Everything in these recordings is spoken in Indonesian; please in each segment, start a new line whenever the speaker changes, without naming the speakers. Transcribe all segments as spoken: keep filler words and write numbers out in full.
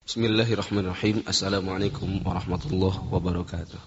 Bismillahirrahmanirrahim. Assalamualaikum warahmatullahi wabarakatuh.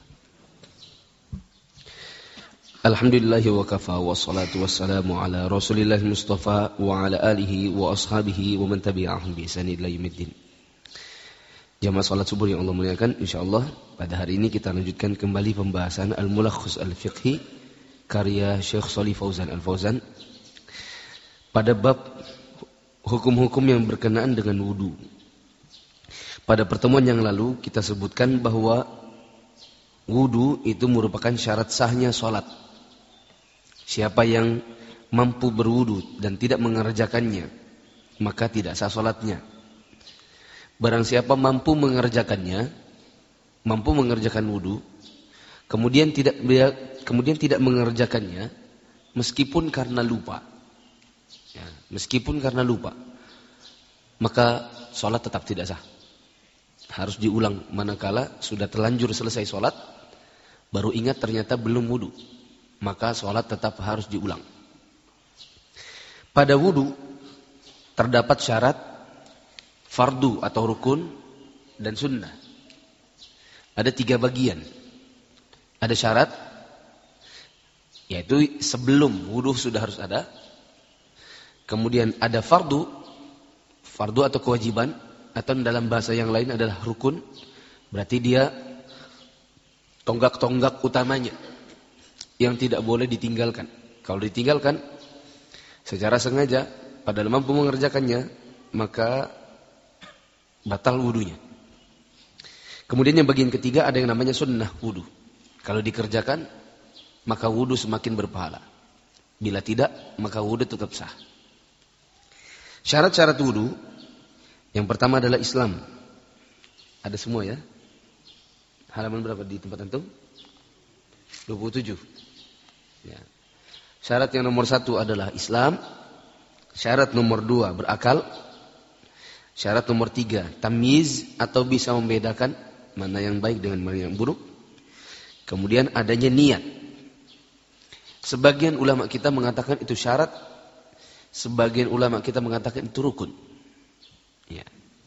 Alhamdulillahi wa kafa wa salatu wassalamu ala rasulillahi mustafa wa ala alihi wa ashabihi wa man tabi'ahum bi ihsan ila yaumiddin. Jamaah salat subuh yang Allah muliakan, insyaallah pada hari ini kita lanjutkan kembali pembahasan Al-Mulakhas Al-Fiqhi karya Syekh Shalih Fauzan Al-Fauzan pada bab hukum-hukum yang berkenaan dengan wudu. Pada pertemuan yang lalu kita sebutkan bahwa wudu itu merupakan syarat sahnya sholat. Siapa yang mampu berwudu dan tidak mengerjakannya, maka tidak sah sholatnya. Barang siapa mampu mengerjakannya, mampu mengerjakan wudu, kemudian tidak kemudian tidak mengerjakannya, meskipun karena lupa, ya, meskipun karena lupa, maka sholat tetap tidak sah. Harus diulang manakala sudah terlanjur selesai sholat, baru ingat ternyata belum wudu, maka sholat tetap harus diulang. Pada wudu terdapat syarat fardu atau rukun dan sunnah. Ada tiga bagian. Ada syarat, yaitu sebelum wudu sudah harus ada. Kemudian ada fardu, fardu atau kewajiban, atau dalam bahasa yang lain adalah rukun, berarti dia tonggak-tonggak utamanya yang tidak boleh ditinggalkan. Kalau ditinggalkan secara sengaja padahal mampu mengerjakannya, maka batal wudunya. Kemudian yang bagian ketiga ada yang namanya sunnah wudu. Kalau dikerjakan maka wudu semakin berpahala. Bila tidak maka wudu tetap sah. Syarat-syarat wudu yang pertama adalah Islam. Ada semua ya? Halaman berapa di tempat antum? dua puluh tujuh. Ya. Syarat yang nomor satu adalah Islam. Syarat nomor dua berakal. Syarat nomor tiga tamyiz atau bisa membedakan mana yang baik dengan mana yang buruk. Kemudian adanya niat. Sebagian ulama kita mengatakan itu syarat. Sebagian ulama kita mengatakan itu rukun. Ya.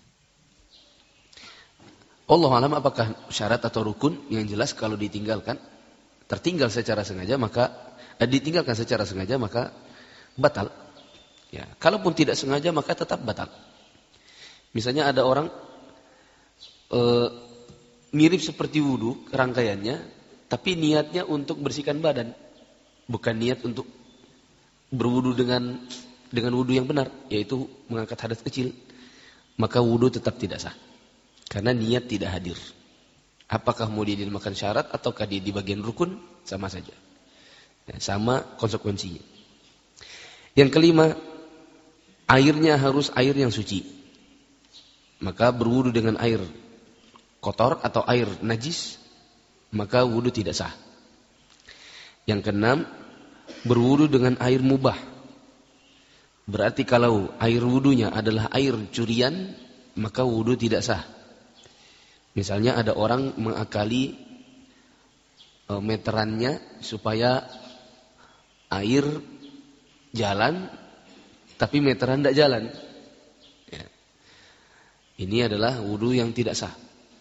Allah alam apakah syarat atau rukun, yang jelas kalau ditinggalkan, tertinggal secara sengaja maka eh, ditinggalkan secara sengaja maka batal. Ya, kalaupun tidak sengaja maka tetap batal. Misalnya ada orang eh, mirip seperti wudu rangkaiannya, tapi niatnya untuk bersihkan badan, bukan niat untuk berwudu dengan dengan wudu yang benar, yaitu mengangkat hadas kecil. Maka wudu tetap tidak sah. Karena niat tidak hadir. Apakah mau dia dinamakan syarat ataukah dia di bagian rukun, sama saja. Ya, sama konsekuensinya. Yang kelima, airnya harus air yang suci. Maka berwudu dengan air kotor atau air najis, maka wudu tidak sah. Yang keenam, berwudu dengan air mubah. Berarti kalau air wudunya adalah air curian, maka wudu tidak sah. Misalnya ada orang mengakali e, meterannya supaya air jalan, tapi meteran tidak jalan. Ya. Ini adalah wudu yang tidak sah.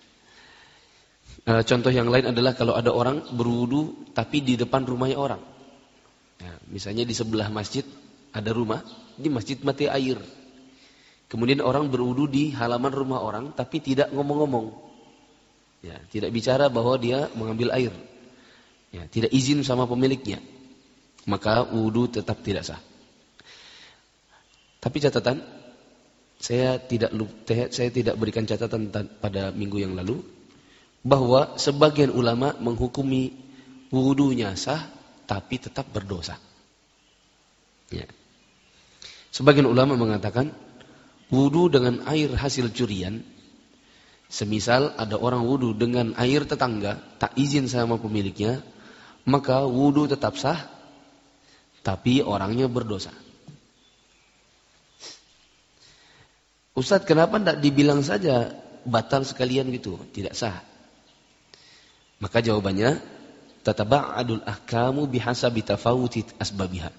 E, contoh yang lain adalah kalau ada orang berwudu tapi di depan rumahnya orang. Ya, misalnya di sebelah masjid ada rumah, di masjid mati air. Kemudian orang berwudu di halaman rumah orang, tapi tidak ngomong-ngomong. Ya, tidak bicara bahwa dia mengambil air. Ya, tidak izin sama pemiliknya. Maka wudu tetap tidak sah. Tapi catatan, saya tidak saya tidak berikan catatan pada minggu yang lalu, bahwa sebagian ulama menghukumi wudunya sah, tapi tetap berdosa. Ya. Sebagian ulama mengatakan wudu dengan air hasil curian, semisal ada orang wudu dengan air tetangga, tak izin sama pemiliknya, maka wudu tetap sah, tapi orangnya berdosa. Ustaz, kenapa tidak dibilang saja batal sekalian gitu? Tidak sah. Maka jawabannya, tataba'adul ahkamu bihasabi tafawuti asbabiha.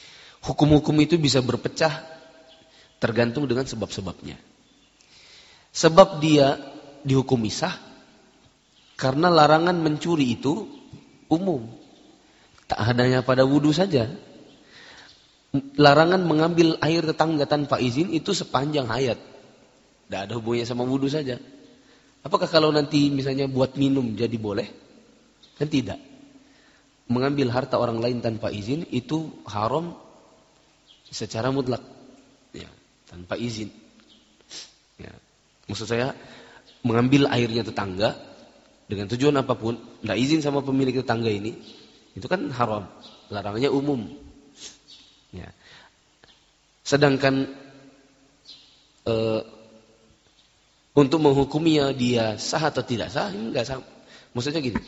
Hukum-hukum itu bisa berpecah tergantung dengan sebab-sebabnya. Sebab dia dihukum sah karena larangan mencuri itu umum. Tak hanya pada wudu saja. Larangan mengambil air tetangga tanpa izin itu sepanjang hayat. Tidak ada hubungannya sama wudu saja. Apakah kalau nanti misalnya buat minum jadi boleh? Kan tidak. Mengambil harta orang lain tanpa izin itu haram secara mutlak. Ya, tanpa izin. Ya. Maksud saya, mengambil airnya tetangga dengan tujuan apapun, tidak izin sama pemilik tetangga ini, itu kan haram. Larangannya umum. Ya. Sedangkan eh, untuk menghukuminya dia sah atau tidak sah, ini enggak sah. Maksudnya gini.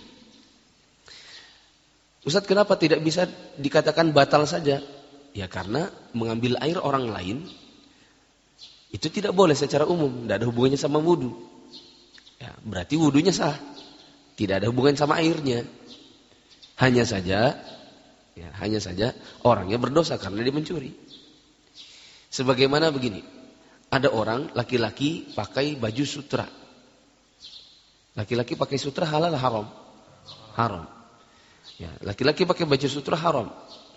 Ustaz, kenapa tidak bisa dikatakan batal saja? Ya karena mengambil air orang lain itu tidak boleh secara umum, tidak ada hubungannya sama wudu. Ya, berarti wudunya sah. Tidak ada hubungan sama airnya. Hanya saja, ya, hanya saja orangnya berdosa karena dia mencuri. Sebagaimana begini, ada orang laki-laki pakai baju sutra. Laki-laki pakai sutra halal haram? Haram. Ya, laki-laki pakai baju sutra haram.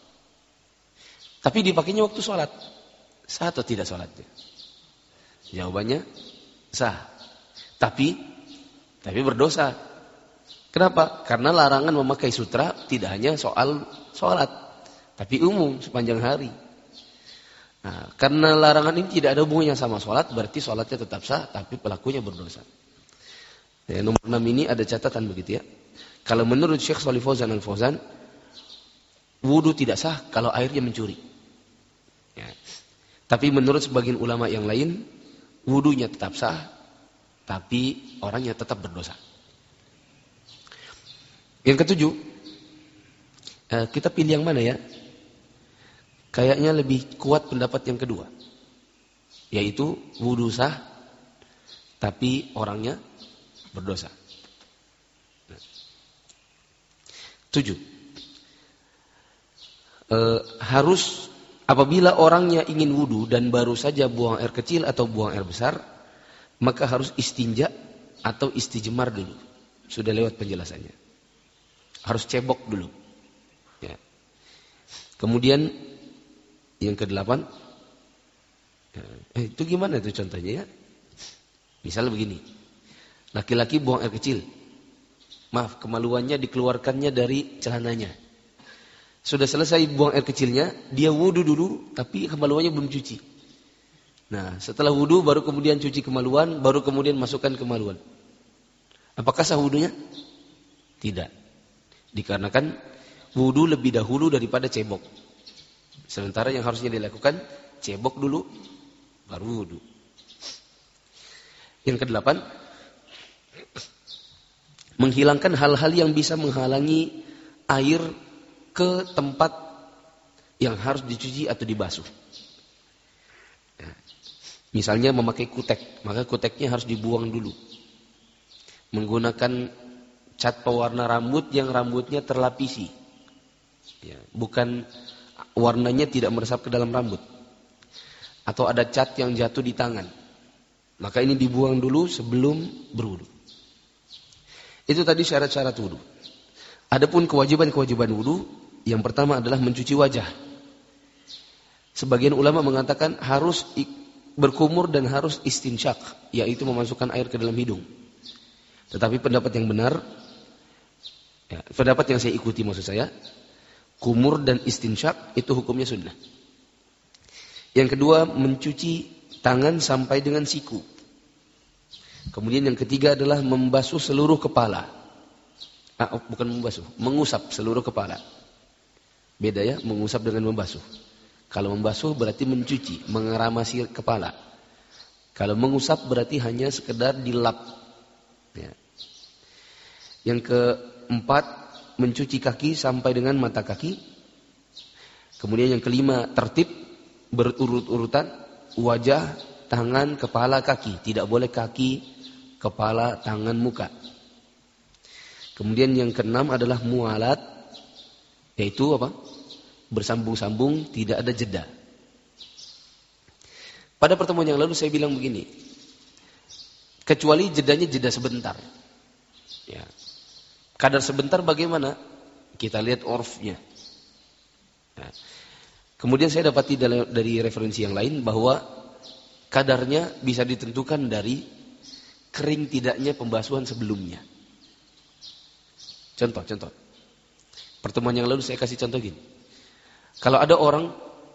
Tapi dipakainya waktu sholat. Sah atau tidak sholatnya? Jawabannya sah. Tapi tapi berdosa. Kenapa? Karena larangan memakai sutra tidak hanya soal sholat, tapi umum sepanjang hari. Nah, karena larangan ini tidak ada hubungannya sama sholat, berarti sholatnya tetap sah, tapi pelakunya berdosa. Ya, nomor enam ini ada catatan begitu ya. Kalau menurut Syekh Shalih Fauzan Al-Fauzan, wudu tidak sah kalau airnya mencuri. Ya. Tapi menurut sebagian ulama yang lain, wudunya tetap sah, tapi orangnya tetap berdosa. Yang ketujuh, kita pilih yang mana ya? Kayaknya lebih kuat pendapat yang kedua, yaitu wudu sah, tapi orangnya berdosa. Tujuh, e, harus apabila orangnya ingin wudu dan baru saja buang air kecil atau buang air besar, maka harus istinja atau istijmar dulu. Sudah lewat penjelasannya. Harus cebok dulu. Ya. Kemudian yang kedelapan, eh, itu gimana itu contohnya ya? Misal begini, laki-laki buang air kecil, maaf kemaluannya dikeluarkannya dari celananya. Sudah selesai buang air kecilnya, dia wudu dulu, tapi kemaluannya belum cuci. Nah, setelah wudu baru kemudian cuci kemaluan, baru kemudian masukkan kemaluan. Apakah sah wudunya? Tidak. Dikarenakan wudu lebih dahulu daripada cebok. Sementara yang harusnya dilakukan cebok dulu, baru wudu. Yang kedelapan, menghilangkan hal-hal yang bisa menghalangi air ke tempat yang harus dicuci atau dibasuh. Ya. Misalnya memakai kutek, maka kuteknya harus dibuang dulu. Menggunakan cat pewarna rambut yang rambutnya terlapisi, ya, bukan warnanya tidak meresap ke dalam rambut. Atau ada cat yang jatuh di tangan, maka ini dibuang dulu sebelum berwudu. Itu tadi syarat-syarat wudu. Adapun kewajiban-kewajiban wudu, yang pertama adalah mencuci wajah. Sebagian ulama mengatakan harus berkumur dan harus istinsyak, yaitu memasukkan air ke dalam hidung. Tetapi pendapat yang benar, ya, pendapat yang saya ikuti maksud saya, kumur dan istinsyak itu hukumnya sunnah. Yang kedua, mencuci tangan sampai dengan siku. Kemudian yang ketiga adalah membasuh seluruh kepala. Ah, bukan membasuh, mengusap seluruh kepala. Beda ya, mengusap dengan membasuh. Kalau membasuh berarti mencuci, mengeramasi kepala. Kalau mengusap berarti hanya sekedar dilap. Ya. Yang keempat, mencuci kaki sampai dengan mata kaki. Kemudian yang kelima, tertib berurut-urutan, wajah, tangan, kepala, kaki. Tidak boleh kaki, kepala, tangan, muka. Kemudian yang keenam adalah mualat, yaitu apa? Bersambung-sambung, tidak ada jeda. Pada pertemuan yang lalu saya bilang begini, Kecuali jedanya jeda sebentar. Ya. Kadar sebentar bagaimana? Kita lihat urfnya. Nah, kemudian saya dapati dari referensi yang lain bahwa kadarnya bisa ditentukan dari kering tidaknya pembasuhan sebelumnya. Contoh, contoh. Pertemuan yang lalu saya kasih contoh gini. Kalau ada orang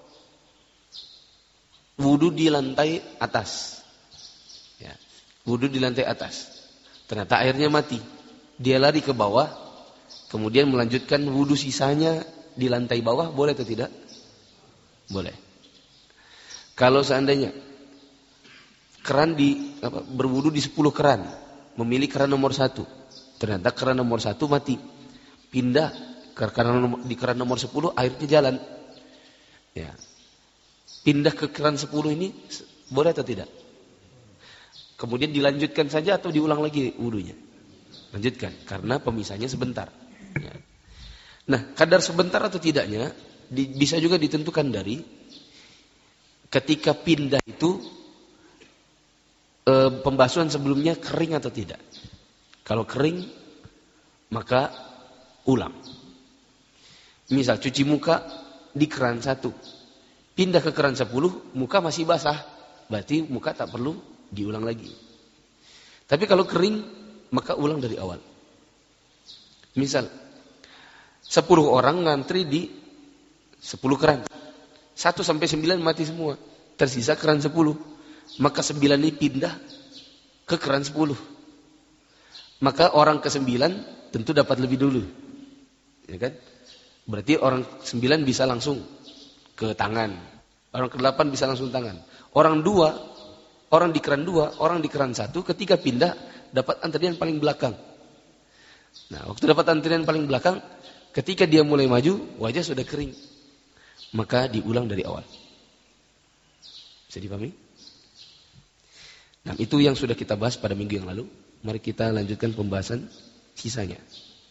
wudu di lantai atas, ya, wudu di lantai atas, ternyata airnya mati, dia lari ke bawah, kemudian melanjutkan wudu sisanya di lantai bawah, boleh atau tidak? Boleh. Kalau seandainya keran di apa, berwudu di sepuluh keran, memilih keran nomor satu, ternyata keran nomor satu mati, pindah ke keran di keran nomor sepuluh, airnya jalan, ya, pindah ke keran sepuluh ini boleh atau tidak? Kemudian dilanjutkan saja atau diulang lagi wudunya? Lanjutkan, karena pemisahnya sebentar. Ya. Nah, kadar sebentar atau tidaknya di, bisa juga ditentukan dari ketika pindah itu e, pembasuhan sebelumnya kering atau tidak. Kalau kering, maka ulang. Misal cuci muka di keran satu, pindah ke keran sepuluh, muka masih basah, berarti muka tak perlu diulang lagi. Tapi kalau kering, maka ulang dari awal. Misal sepuluh orang ngantri di sepuluh keran, satu sampai sembilan mati semua, tersisa keran sepuluh, maka sembilan ini pindah ke keran sepuluh, maka orang ke sembilan tentu dapat lebih dulu, ya kan? Berarti orang sembilan bisa langsung ke tangan, orang ke delapan bisa langsung tangan, orang dua, orang di keran dua, orang di keran satu, ketika pindah dapat antrian paling belakang. Nah, waktu dapat antrian paling belakang, ketika dia mulai maju, wajah sudah kering, maka diulang dari awal. Bisa dipahami? Nah, itu yang sudah kita bahas pada minggu yang lalu. Mari kita lanjutkan pembahasan sisanya.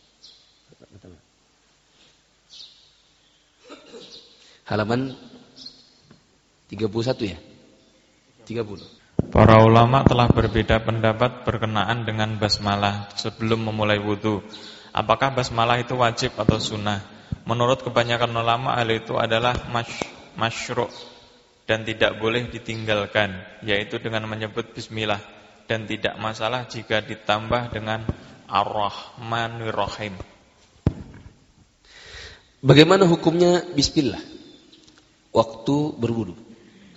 Halaman tiga puluh satu ya? tiga puluh.
Para ulama telah berbeda pendapat berkenaan dengan basmalah sebelum memulai wudu. Apakah basmalah itu wajib atau sunnah? Menurut kebanyakan ulama hal itu adalah mash, masyru' dan tidak boleh ditinggalkan, yaitu dengan menyebut bismillah, dan tidak masalah jika ditambah dengan ar-Rahmanir Rahim.
Bagaimana hukumnya bismillah waktu berwudu?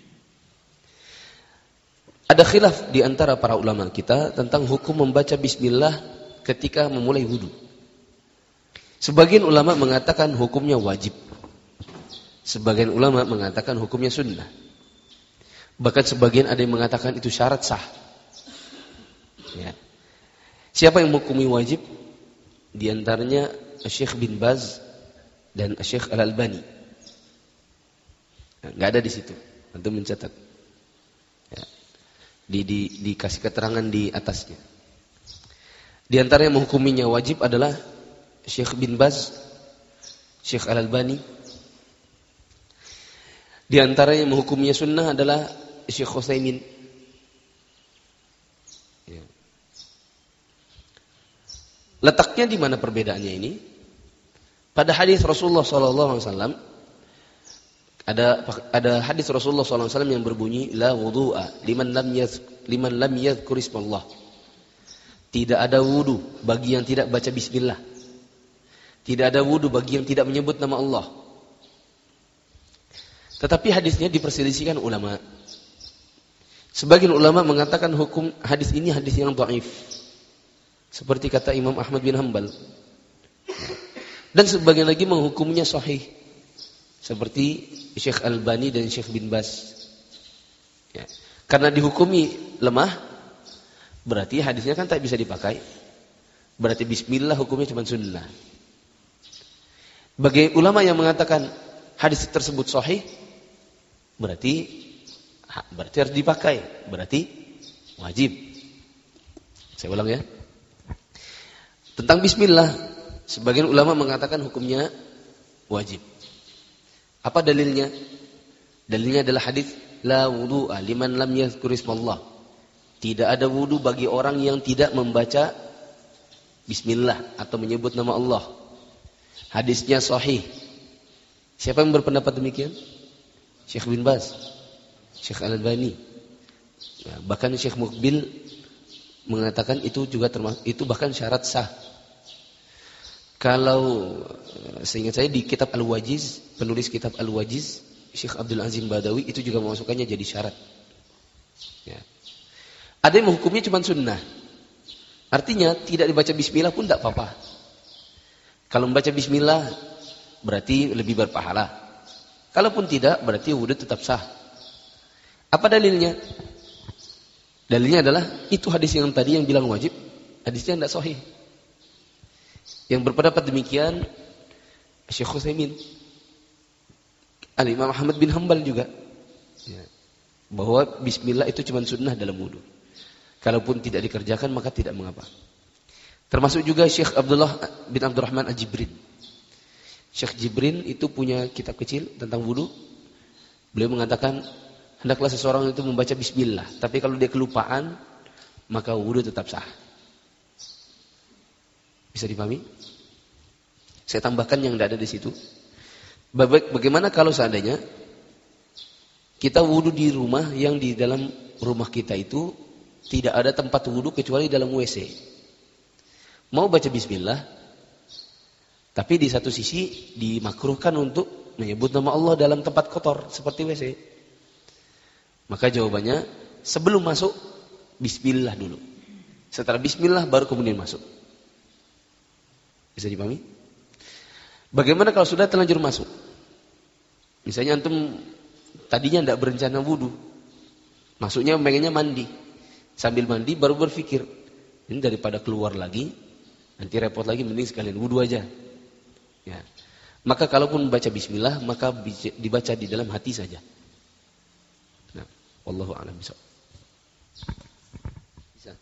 Ada khilaf di antara para ulama kita tentang hukum membaca bismillah ketika memulai wudu. Sebagian ulama mengatakan hukumnya wajib. Sebagian ulama mengatakan hukumnya sunnah. Bahkan sebagian ada yang mengatakan itu syarat sah. Ya. Siapa yang menghukumi wajib? Di antaranya Syekh bin Baz dan Syekh Al-Albani. Nah, nggak ada di situ. Antum mencatat. Ya. Di, di, dikasih keterangan di atasnya. Di antara yang menghukuminya wajib adalah Syekh bin Baz, Syekh Al-Albani. Di antara yang menghukumnya sunnah adalah Syekh Utsaimin. Ya. Letaknya di mana perbedaannya ini? Pada hadis Rasulullah sallallahu alaihi wasallam Ada ada hadis Rasulullah sallallahu alaihi wasallam yang berbunyi la wudu'a liman lam yadh, liman lam yadhkur ismallah. Tidak ada wudu bagi yang tidak baca bismillah. Tidak ada wudu bagi yang tidak menyebut nama Allah. Tetapi hadisnya diperselisihkan ulama. Sebagian ulama mengatakan hukum hadis ini hadis yang dhaif. Seperti kata Imam Ahmad bin Hanbal. Dan sebagian lagi menghukumnya sahih. Seperti Syekh Al-Albani dan Syekh bin Baz. Ya. Karena dihukumi lemah, berarti hadisnya kan tak bisa dipakai. Berarti bismillah hukumnya cuma sunnah. Bagi ulama yang mengatakan hadis tersebut sahih, berarti berarti harus dipakai, berarti wajib. Saya ulang ya. Tentang bismillah, sebagian ulama mengatakan hukumnya wajib. Apa dalilnya? Dalilnya adalah hadis la wudu'a liman lam yadhkur ismallah. Tidak ada wudu bagi orang yang tidak membaca bismillah atau menyebut nama Allah. Hadisnya sahih. Siapa yang berpendapat demikian? Syekh bin Baz, Syekh Al-Albani. Ya, bahkan Syekh Muqbil mengatakan itu juga termasuk, itu bahkan syarat sah. Kalau seingat saya di kitab Al-Wajiz, penulis kitab Al-Wajiz, Syekh Abdul Azim Badawi itu juga memasukkannya jadi syarat. Ya. Ada yang menghukumnya cuma sunnah. Artinya tidak dibaca bismillah pun tidak apa-apa. Kalau membaca bismillah berarti lebih berpahala. Kalaupun tidak berarti wudu tetap sah. Apa dalilnya? Dalilnya adalah itu hadis yang tadi yang bilang wajib, hadisnya tidak sahih. Yang berpendapat demikian Syekh Utsaimin, Al-Imam Ahmad bin Hanbal juga, ya, bahwa bismillah itu cuma sunnah dalam wudu. Kalaupun tidak dikerjakan maka tidak mengapa. Termasuk juga Syekh Abdullah bin Abdurrahman Al-Jibrin. Syekh Jibrin itu punya kitab kecil tentang wudu. Beliau mengatakan hendaklah seseorang itu membaca bismillah, tapi kalau dia kelupaan maka wudu tetap sah. Bisa dipahami? Saya tambahkan yang tidak ada di situ. Bagaimana kalau seandainya kita wudu di rumah yang di dalam rumah kita itu tidak ada tempat wudu kecuali dalam W C. Mau baca bismillah, tapi di satu sisi dimakruhkan untuk menyebut nama Allah dalam tempat kotor seperti W C. Maka jawabannya sebelum masuk bismillah dulu. Setelah bismillah baru kemudian masuk. Bisa dipahami? Bagaimana kalau sudah terlanjur masuk? Misalnya antum tadinya tidak berencana wudu, masuknya pengennya mandi. Sambil mandi baru berpikir, ini daripada keluar lagi, nanti repot lagi, mending sekalian wudu aja. Ya. Maka kalaupun baca bismillah, maka dibaca di dalam hati saja. Nah, wallahu a'lam bishawab. Bisa.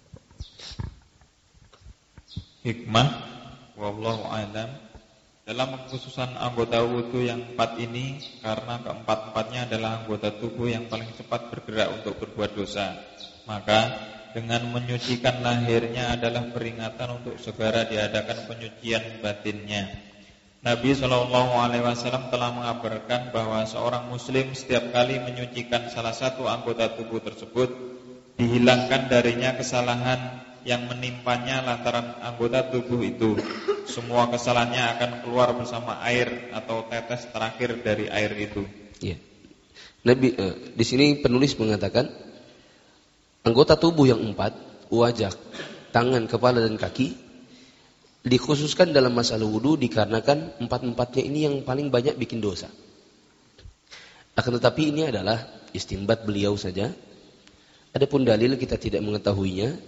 Hikmah, wallahu a'lam. Dalam kekhususan anggota wudu yang empat ini, karena keempat-empatnya adalah anggota tubuh yang paling cepat bergerak untuk berbuat dosa, maka dengan menyucikan lahirnya adalah peringatan untuk segera diadakan penyucian batinnya. Nabi shallallahu alaihi wasallam telah mengabarkan bahwa seorang muslim setiap kali menyucikan salah satu anggota tubuh tersebut, dihilangkan darinya kesalahan yang menimpanya lantaran anggota tubuh itu. Semua kesalahannya akan keluar bersama air atau tetes terakhir dari air itu.
Ya. Nabi eh, di sini penulis mengatakan anggota tubuh yang empat, wajah, tangan, kepala dan kaki, dikhususkan dalam masalah wudu dikarenakan empat-empatnya ini yang paling banyak bikin dosa. Akan tetapi ini adalah istinbat beliau saja. Adapun dalil kita tidak mengetahuinya.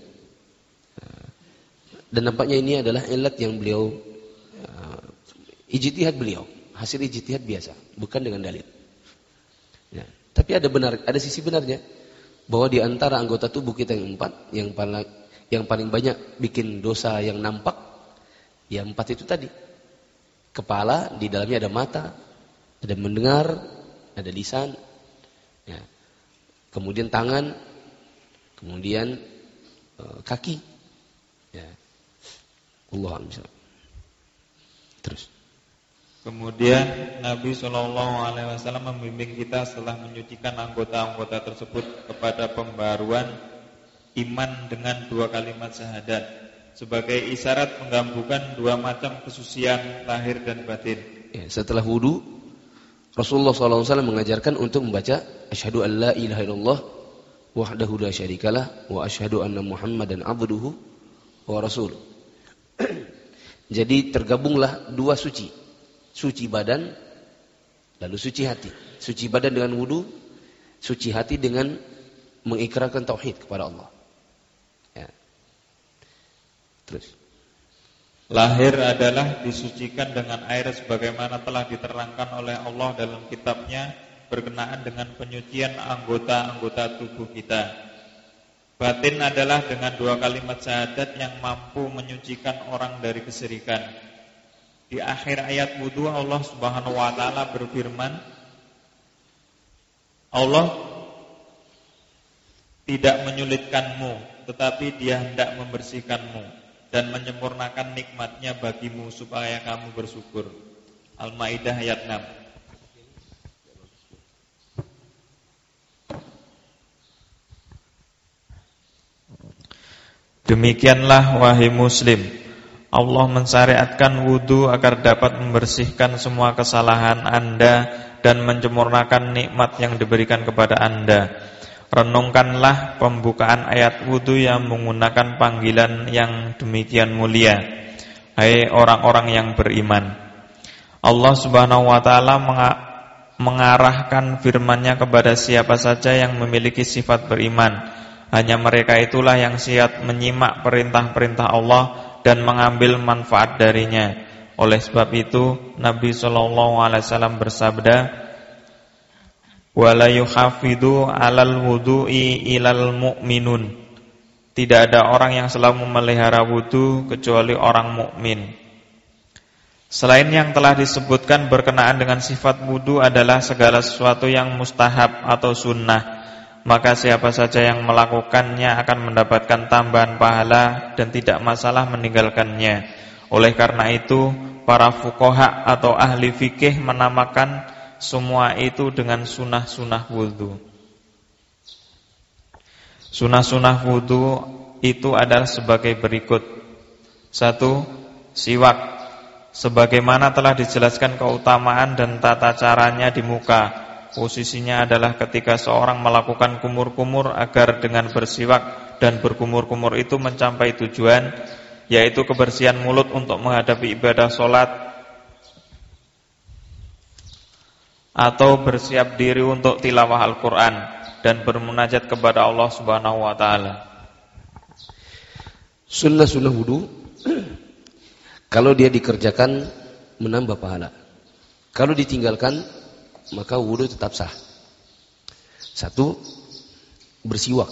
Dan nampaknya ini adalah ilat yang beliau uh, ijtihad beliau, hasil ijtihad biasa, bukan dengan dalil. Ya. Tapi ada benar, ada sisi benarnya bahwa di antara anggota tubuh kita yang empat, yang paling yang paling banyak bikin dosa yang nampak, ya empat itu tadi. Kepala, di dalamnya ada mata, ada mendengar, ada lisan, ya. Kemudian tangan, kemudian uh, kaki, ya. Allah a'lam. Terus.
Kemudian Nabi shallallahu alaihi wasallam membimbing kita setelah menyucikan anggota-anggota tersebut kepada pembaruan iman dengan dua kalimat syahadat sebagai isyarat menggabungkan dua macam kesucian lahir dan batin.
Ya, setelah wudu, Rasulullah shallallahu alaihi wasallam mengajarkan untuk membaca asyhadu an la ilaha illallah wahdahu la syarikalah wa asyhadu anna Muhammadan abduhu wa rasuluh. Jadi tergabunglah dua suci, suci badan lalu suci hati. Suci badan dengan wudu, suci hati dengan mengikrarkan tauhid kepada Allah. Ya. Terus.
Lahir adalah disucikan dengan air sebagaimana telah diterangkan oleh Allah dalam kitabnya berkenaan dengan penyucian anggota-anggota tubuh kita. Batin adalah dengan dua kalimat syahadat yang mampu menyucikan orang dari kesyirikan. Di akhir ayat wudu Allah Subhanahu wa taala berfirman, Allah tidak menyulitkanmu, tetapi Dia hendak membersihkanmu dan menyempurnakan nikmatnya bagimu supaya kamu bersyukur. Al-Maidah ayat enam. Demikianlah wahai muslim, Allah mensyariatkan wudu agar dapat membersihkan semua kesalahan Anda dan menyempurnakan nikmat yang diberikan kepada Anda. Renungkanlah pembukaan ayat wudu yang menggunakan panggilan yang demikian mulia. Hai orang-orang yang beriman. Allah Subhanahu wa taala mengarahkan firman-Nya kepada siapa saja yang memiliki sifat beriman. Hanya mereka itulah yang siap menyimak perintah-perintah Allah dan mengambil manfaat darinya. Oleh sebab itu Nabi shallallahu alaihi wasallam bersabda, "Wala yuhafidu 'alal wudu'i ilal mu'minun." Tidak ada orang yang selalu memelihara wudu kecuali orang mukmin. Selain yang telah disebutkan berkenaan dengan sifat wudu adalah segala sesuatu yang mustahab atau sunnah. Maka siapa saja yang melakukannya akan mendapatkan tambahan pahala dan tidak masalah meninggalkannya. Oleh karena itu, para fuqaha atau ahli fikih menamakan semua itu dengan sunnah-sunnah wudu. Sunnah-sunnah wudu itu adalah sebagai berikut. Satu, siwak. Sebagaimana telah dijelaskan keutamaan dan tata caranya di muka. Posisinya adalah ketika seorang melakukan kumur-kumur agar dengan bersiwak dan berkumur-kumur itu mencapai tujuan, yaitu kebersihan mulut untuk menghadapi ibadah sholat atau bersiap diri untuk tilawah Al-Quran dan bermunajat kepada Allah Subhanahu wa taala.
Sunnah-sunnah wudu kalau dia dikerjakan menambah pahala. Kalau ditinggalkan maka wudu tetap sah. Satu, bersiwak.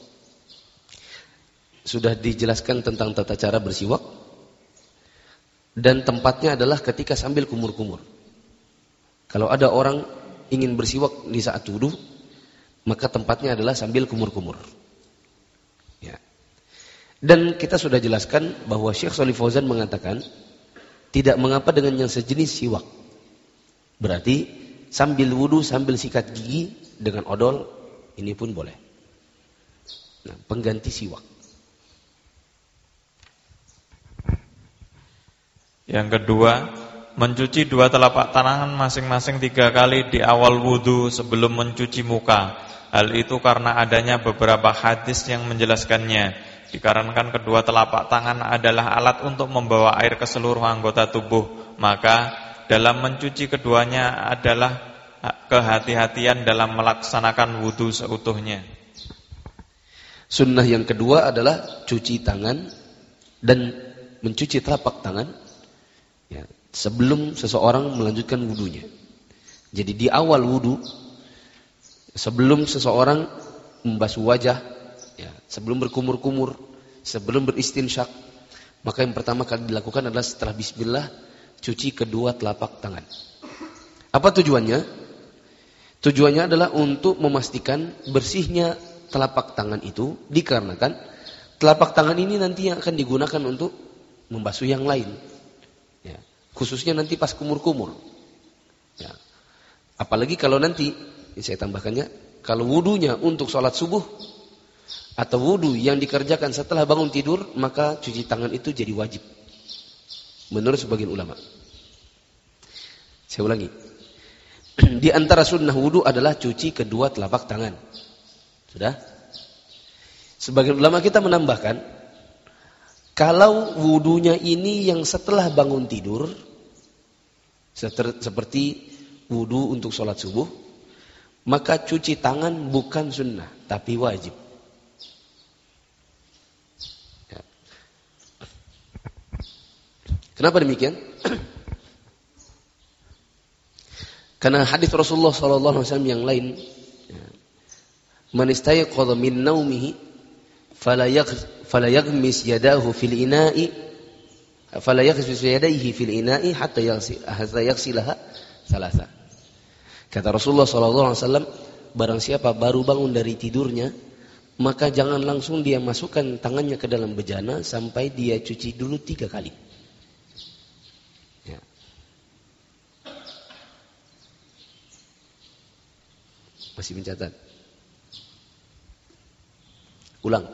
Sudah dijelaskan tentang tata cara bersiwak. Dan tempatnya adalah ketika sambil kumur-kumur. Kalau ada orang ingin bersiwak di saat wudu, maka tempatnya adalah sambil kumur-kumur. Ya. Dan kita sudah jelaskan bahwa Syekh Shalih Fauzan mengatakan tidak mengapa dengan yang sejenis siwak. Berarti sambil wudu, sambil sikat gigi dengan odol, ini pun boleh. Nah, pengganti siwak.
Yang kedua, mencuci dua telapak tangan masing-masing tiga kali di awal wudu sebelum mencuci muka. Hal itu karena adanya beberapa hadis yang menjelaskannya. Dikarenakan kedua telapak tangan adalah alat untuk membawa air ke seluruh anggota tubuh, maka dalam mencuci keduanya adalah kehati-hatian dalam melaksanakan wudu seutuhnya.
Sunnah yang kedua adalah cuci tangan dan mencuci telapak tangan ya, sebelum seseorang melanjutkan wudunya. Jadi di awal wudu, sebelum seseorang membasuh wajah, ya, sebelum berkumur-kumur, sebelum beristinsyak, maka yang pertama kali dilakukan adalah setelah bismillah, cuci kedua telapak tangan. Apa tujuannya? Tujuannya adalah untuk memastikan bersihnya telapak tangan itu, dikarenakan telapak tangan ini nanti yang akan digunakan untuk membasuh yang lain. Ya, khususnya nanti pas kumur-kumur. Ya. Apalagi kalau nanti, saya tambahkannya, kalau wudunya untuk sholat subuh atau wudu yang dikerjakan setelah bangun tidur, maka cuci tangan itu jadi wajib. Menurut sebagian ulama. Saya ulangi. Di antara sunnah wudu adalah cuci kedua telapak tangan. Sudah? Sebagian ulama kita menambahkan, kalau wudunya ini yang setelah bangun tidur, seperti wudu untuk sholat subuh, maka cuci tangan bukan sunnah, tapi wajib. Ya. Kenapa demikian? Karena hadis Rasulullah sallallahu alaihi wasallam yang lain, man istayqadha min naumihi fala yaghmis yadahu fil ina'i fala yaghmis yadayhi fil ina'i hatta yaghsil hatta yaghsilaha thalatha. Kata Rasulullah sallallahu alaihi wasallam, barang siapa baru bangun dari tidurnya, maka jangan langsung dia masukkan tangannya ke dalam bejana sampai dia cuci dulu tiga kali. Ya. Masih mencatat? Ulang.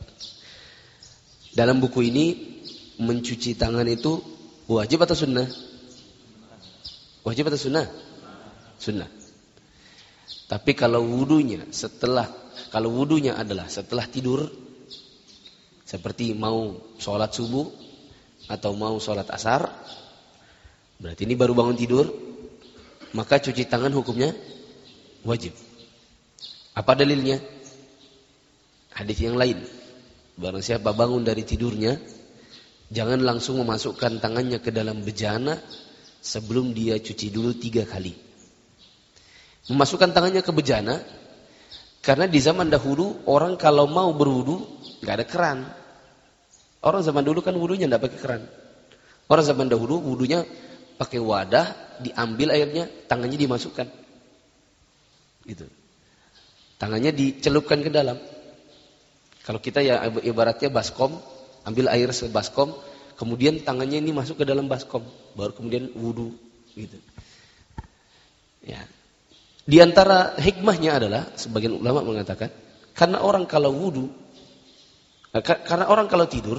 Dalam buku ini mencuci tangan itu wajib atau sunnah? Wajib atau sunnah? Sunnah. Tapi kalau wudunya setelah kalau wudunya adalah setelah tidur, seperti mau sholat subuh atau mau sholat asar, berarti ini baru bangun tidur, maka cuci tangan hukumnya wajib. Apa dalilnya? Hadis yang lain. Barang siapa bangun dari tidurnya, jangan langsung memasukkan tangannya ke dalam bejana sebelum dia cuci dulu tiga kali. Memasukkan tangannya ke bejana, karena di zaman dahulu orang kalau mau berwudu nggak ada keran. Orang zaman dulu kan wudunya nggak pakai keran. Orang zaman dahulu wudunya pakai wadah, diambil airnya, tangannya dimasukkan, gitu. Tangannya dicelupkan ke dalam. Kalau kita ya ibaratnya baskom, ambil air sebaskom, kemudian tangannya ini masuk ke dalam baskom, baru kemudian wudu, gitu. Ya. Di antara hikmahnya adalah, sebagian ulama mengatakan, karena orang kalau wudu, karena orang kalau tidur,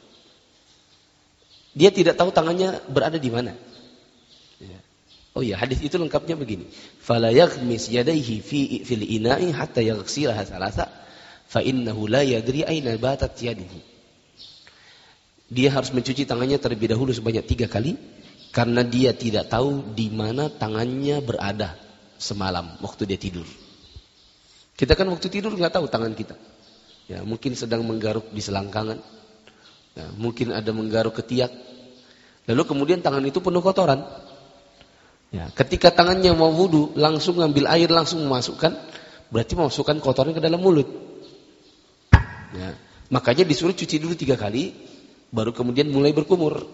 dia tidak tahu tangannya berada di mana. Oh iya, hadis itu lengkapnya begini. Fala yaghmis yadayhi fi fil ina'i hatta yaghsilaha thalatha fa innahu la yadri aina batat yaduhu. Dia harus mencuci tangannya terlebih dahulu sebanyak tiga kali, karena dia tidak tahu di mana tangannya berada semalam waktu dia tidur. Kita kan waktu tidur nggak tahu tangan kita. Ya, mungkin sedang menggaruk di selangkangan. Ya, mungkin ada menggaruk ketiak. Lalu kemudian tangan itu penuh kotoran. Ya, ketika tangannya mau wudu, langsung ngambil air, langsung memasukkan, berarti memasukkan kotoran ke dalam mulut. Ya, makanya disuruh cuci dulu tiga kali, baru kemudian mulai berkumur.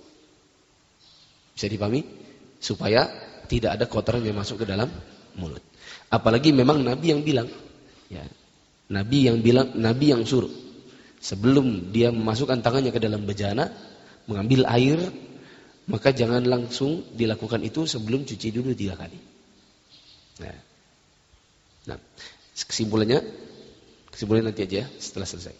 Bisa dipahami? Supaya tidak ada kotoran yang masuk ke dalam mulut. Apalagi memang Nabi yang bilang, ya, Nabi yang bilang, Nabi yang suruh, sebelum dia memasukkan tangannya ke dalam bejana, mengambil air, maka jangan langsung dilakukan itu sebelum cuci dulu tiga kali. Nah, nah kesimpulannya, kesimpulannya nanti aja setelah selesai.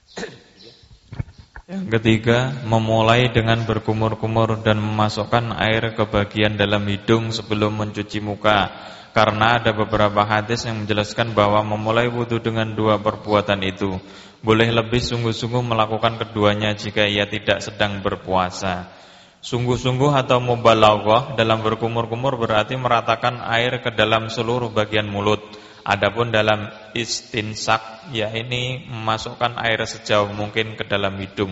Yang ketiga, memulai dengan berkumur-kumur dan memasukkan air ke bagian dalam hidung sebelum mencuci muka. Karena ada beberapa hadis yang menjelaskan bahwa memulai wudu dengan dua perbuatan itu. Boleh lebih sungguh-sungguh melakukan keduanya jika ia tidak sedang berpuasa. Sungguh-sungguh atau mubalaghah dalam berkumur-kumur berarti meratakan air ke dalam seluruh bagian mulut. Adapun dalam istinsak, ya ini memasukkan air sejauh mungkin ke dalam hidung.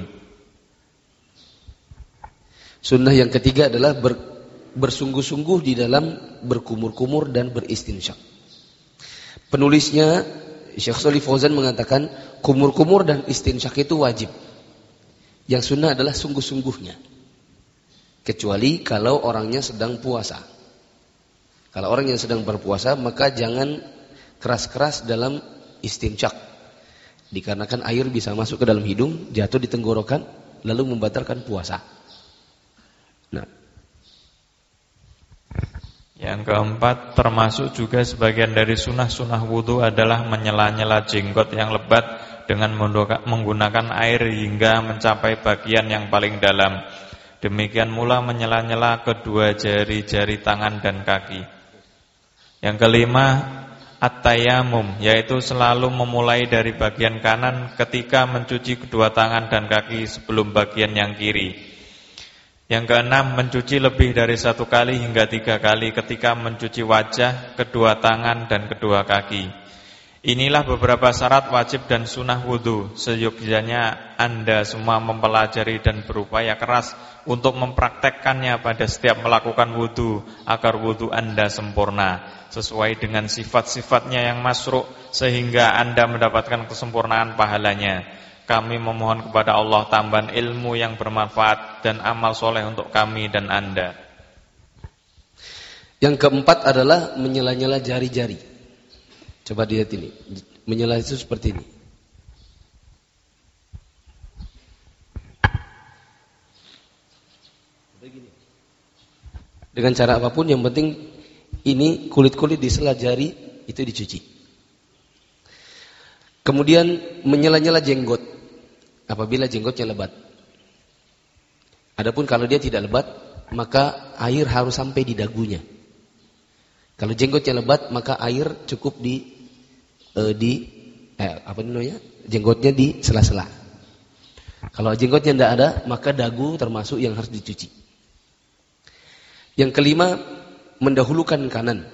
Sunnah yang ketiga adalah ber, bersungguh-sungguh di dalam berkumur-kumur dan beristinsak. Penulisnya Syekh Shalih Fauzan mengatakan kumur-kumur dan istinsak itu wajib. Yang sunnah adalah sungguh-sungguhnya. Kecuali kalau orangnya sedang puasa. Kalau orang yang sedang berpuasa, maka jangan keras-keras dalam istinsak. Dikarenakan air bisa masuk ke dalam hidung, jatuh di tenggorokan, lalu membatalkan puasa. Nah,
yang keempat, termasuk juga sebagian dari sunnah-sunnah wudu adalah menyela-nyela jenggot yang lebat dengan menggunakan air hingga mencapai bagian yang paling dalam. Demikian mula menyela-nyela kedua jari-jari tangan dan kaki. Yang kelima, at-tayammum, yaitu selalu memulai dari bagian kanan ketika mencuci kedua tangan dan kaki sebelum bagian yang kiri. Yang keenam, mencuci lebih dari satu kali hingga tiga kali ketika mencuci wajah, kedua tangan dan kedua kaki. Inilah beberapa syarat wajib dan sunnah wudu. Seyogyanya Anda semua mempelajari dan berupaya keras untuk mempraktekkannya pada setiap melakukan wudu, agar wudu Anda sempurna sesuai dengan sifat-sifatnya yang masru', sehingga Anda mendapatkan kesempurnaan pahalanya. Kami memohon kepada Allah tambahan ilmu yang bermanfaat dan amal soleh untuk kami dan Anda.
Yang keempat adalah menyela-nyela jari-jari. Coba lihat ini, menyela itu seperti ini. Dengan cara apapun, yang penting ini kulit-kulit di sela jari itu dicuci. Kemudian menyela-nyela jenggot apabila jenggotnya lebat. Adapun kalau dia tidak lebat, maka air harus sampai di dagunya. Kalau jenggotnya lebat, maka air cukup di eh, di eh, apa namanya? Jenggotnya di sela-sela. Kalau jenggotnya tidak ada, maka dagu termasuk yang harus dicuci. Yang kelima, mendahulukan kanan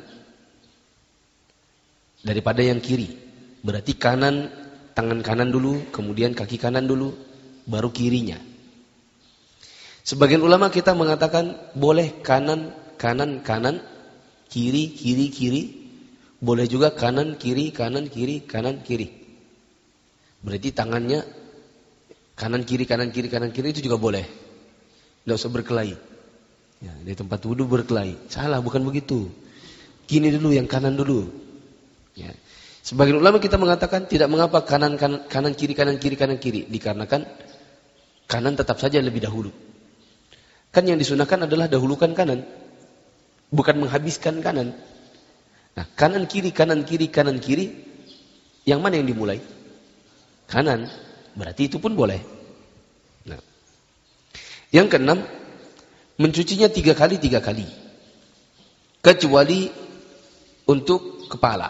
daripada yang kiri. Berarti kanan, tangan kanan dulu, kemudian kaki kanan dulu, baru kirinya. Sebagian ulama kita mengatakan boleh kanan, kanan, kanan, kiri, kiri, kiri. Boleh juga kanan, kiri, kanan, kiri, kanan, kiri. Berarti tangannya kanan, kiri, kanan, kiri, kanan, kiri itu juga boleh. Tidak usah berkelahi. Ya, di tempat wudu berkelahi. Salah, bukan begitu. Gini dulu, yang kanan dulu. Ya. Sebagian ulama kita mengatakan tidak mengapa kanan, kanan, kanan, kiri, kanan, kiri, kanan, kiri. Dikarenakan kanan tetap saja lebih dahulu. Kan yang disunahkan adalah dahulukan kanan. Bukan menghabiskan kanan. Nah, kanan, kiri, kanan, kiri, kanan, kiri. Yang mana yang dimulai? Kanan. Berarti itu pun boleh. Nah. Yang keenam, mencucinya tiga kali, tiga kali. Kecuali untuk kepala.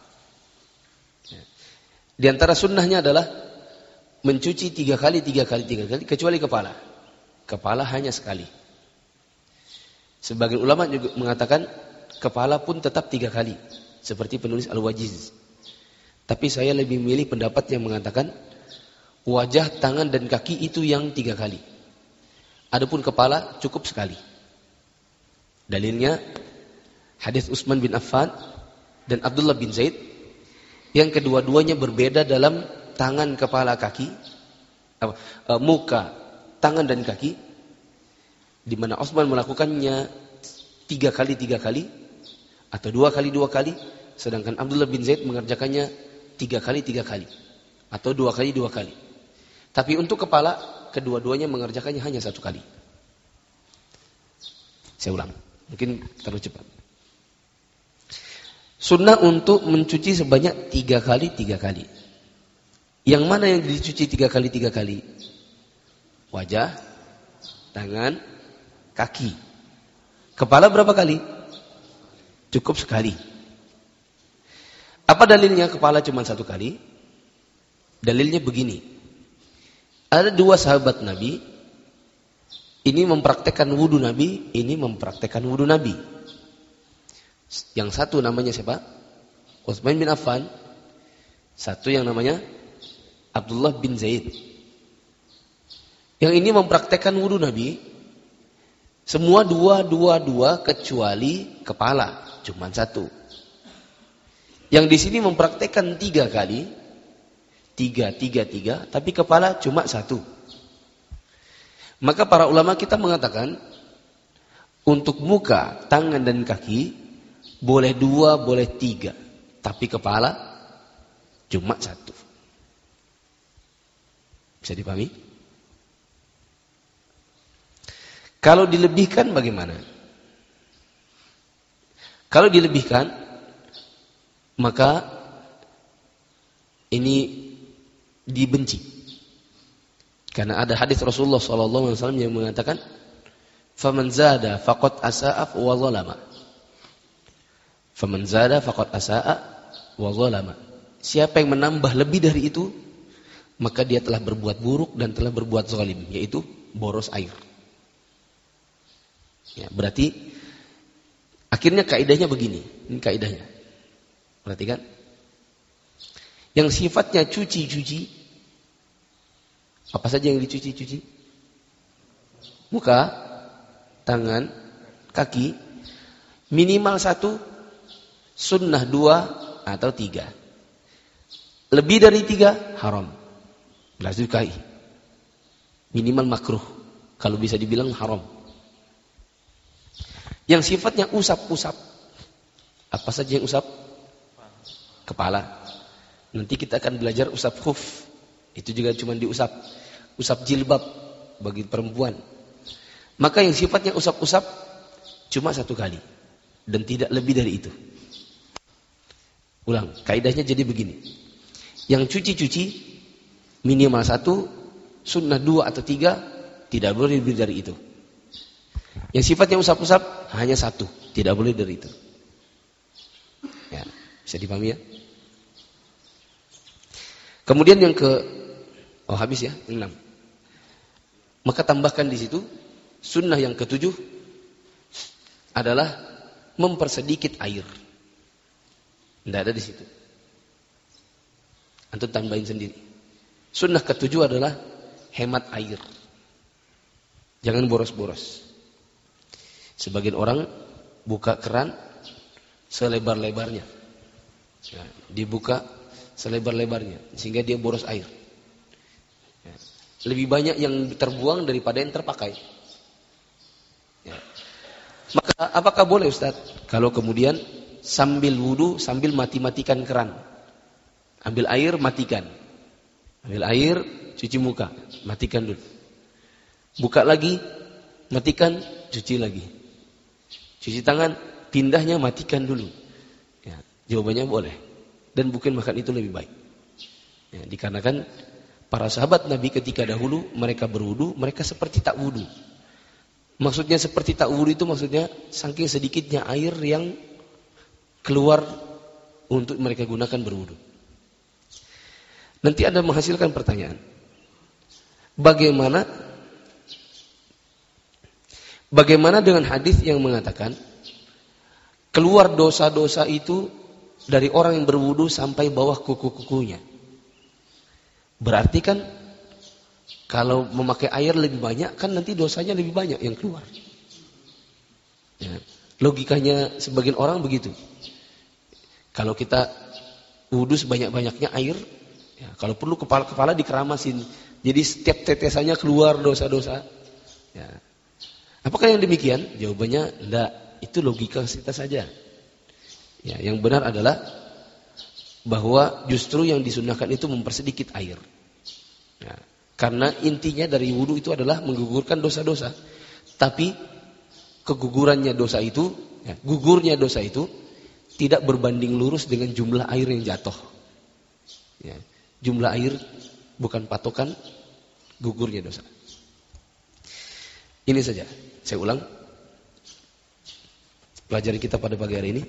Di antara sunnahnya adalah mencuci tiga kali, tiga kali, tiga kali, kecuali kepala. Kepala hanya sekali. Sebagian ulama juga mengatakan kepala pun tetap tiga kali, seperti penulis Al-Wajiz. Tapi saya lebih memilih pendapat yang mengatakan wajah, tangan, dan kaki itu yang tiga kali. Adapun kepala cukup sekali. Dalilnya hadis Utsman bin Affan dan Abdullah bin Zaid yang kedua-duanya berbeda dalam tangan, kepala, kaki, apa, e, muka, tangan dan kaki, di mana Utsman melakukannya tiga kali tiga kali atau dua kali dua kali, sedangkan Abdullah bin Zaid mengerjakannya tiga kali tiga kali atau dua kali dua kali. Tapi untuk kepala kedua-duanya mengerjakannya hanya satu kali. Saya ulang, mungkin terlalu cepat. Sunnah untuk mencuci sebanyak tiga kali tiga kali. Yang mana yang dicuci tiga kali tiga kali? Wajah, tangan, kaki. Kepala berapa kali? Cukup sekali. Apa dalilnya kepala cuma satu kali? Dalilnya begini. Ada dua sahabat Nabi. Ini mempraktekkan wudu Nabi, ini mempraktekkan wudu Nabi. Yang satu namanya siapa? Utsman bin Affan. Satu yang namanya Abdullah bin Zaid. Yang ini mempraktekkan wudu Nabi. Semua dua, dua, dua kecuali kepala. Cuma satu. Yang di sini mempraktekkan tiga kali. Tiga, tiga, tiga. Tapi kepala cuma satu. Maka para ulama kita mengatakan untuk muka, tangan, dan kaki boleh dua, boleh tiga. Tapi kepala cuma satu. Bisa dipahami? Kalau dilebihkan bagaimana? Kalau dilebihkan, maka ini dibenci. Karena ada hadis Rasulullah sallallahu alaihi wasallam yang mengatakan, "Faman zada faqad asa'a wa zalama." Faman zada faqad asa'a wa zalama. Siapa yang menambah lebih dari itu, maka dia telah berbuat buruk dan telah berbuat zalim, yaitu boros air. Ya, berarti akhirnya kaidahnya begini. Ini kaidahnya. Perhatikan. Yang sifatnya cuci-cuci, apa saja yang dicuci-cuci? Muka, tangan, kaki, minimal satu, sunnah dua atau tiga. Lebih dari tiga, haram. Belas disukai. Minimal makruh. Kalau bisa dibilang haram. Yang sifatnya usap-usap. Apa saja yang usap? Kepala. Nanti kita akan belajar usap khuf. Itu juga cuma diusap. Usap jilbab bagi perempuan. Maka yang sifatnya usap-usap cuma satu kali dan tidak lebih dari itu. Ulang, kaidahnya jadi begini. Yang cuci-cuci minimal satu, sunnah dua atau tiga, tidak boleh lebih dari itu. Yang sifatnya usap-usap hanya satu, tidak boleh dari itu. Ya, bisa dipahami ya? Kemudian yang ke, oh habis ya, enam. Maka tambahkan di situ, sunnah yang ketujuh adalah mempersedikit air. Tidak ada di situ. Antum tambahin sendiri. Sunnah ketujuh adalah hemat air. Jangan boros-boros. Sebagian orang buka keran selebar-lebarnya. Ya, dibuka selebar-lebarnya sehingga dia boros air. Ya, lebih banyak yang terbuang daripada yang terpakai. Ya. Maka apakah boleh Ustaz kalau kemudian sambil wudu sambil mati-matikan keran? Ambil air, matikan. Ambil air, cuci muka, matikan dulu. Buka lagi, matikan, cuci lagi. Cuci tangan, pindahnya matikan dulu. Ya, jawabannya boleh. Dan bukan makan itu lebih baik. Ya, dikarenakan para sahabat Nabi ketika dahulu mereka berwudu, mereka seperti tak wudu. Maksudnya seperti tak wudu itu maksudnya saking sedikitnya air yang keluar untuk mereka gunakan berwudu. Nanti Anda menghasilkan pertanyaan. Bagaimana Bagaimana dengan hadis yang mengatakan keluar dosa-dosa itu dari orang yang berwudu sampai bawah kuku-kukunya? Berarti kan kalau memakai air lebih banyak kan nanti dosanya lebih banyak yang keluar. Ya, logikanya sebagian orang begitu. Kalau kita wudu sebanyak-banyaknya air, ya, kalau perlu kepala-kepala dikeramasin. Jadi setiap tetesannya keluar dosa-dosa. Ya. Apakah yang demikian? Jawabannya enggak. Itu logika kita saja. Ya, yang benar adalah bahwa justru yang disunahkan itu mempersedikit air. Ya, karena intinya dari wudu itu adalah menggugurkan dosa-dosa. Tapi kegugurannya dosa itu, ya, gugurnya dosa itu tidak berbanding lurus dengan jumlah air yang jatuh. Ya, jumlah air bukan patokan gugurnya dosa. Ini saja. Saya ulang. Pelajari kita pada pagi hari ini.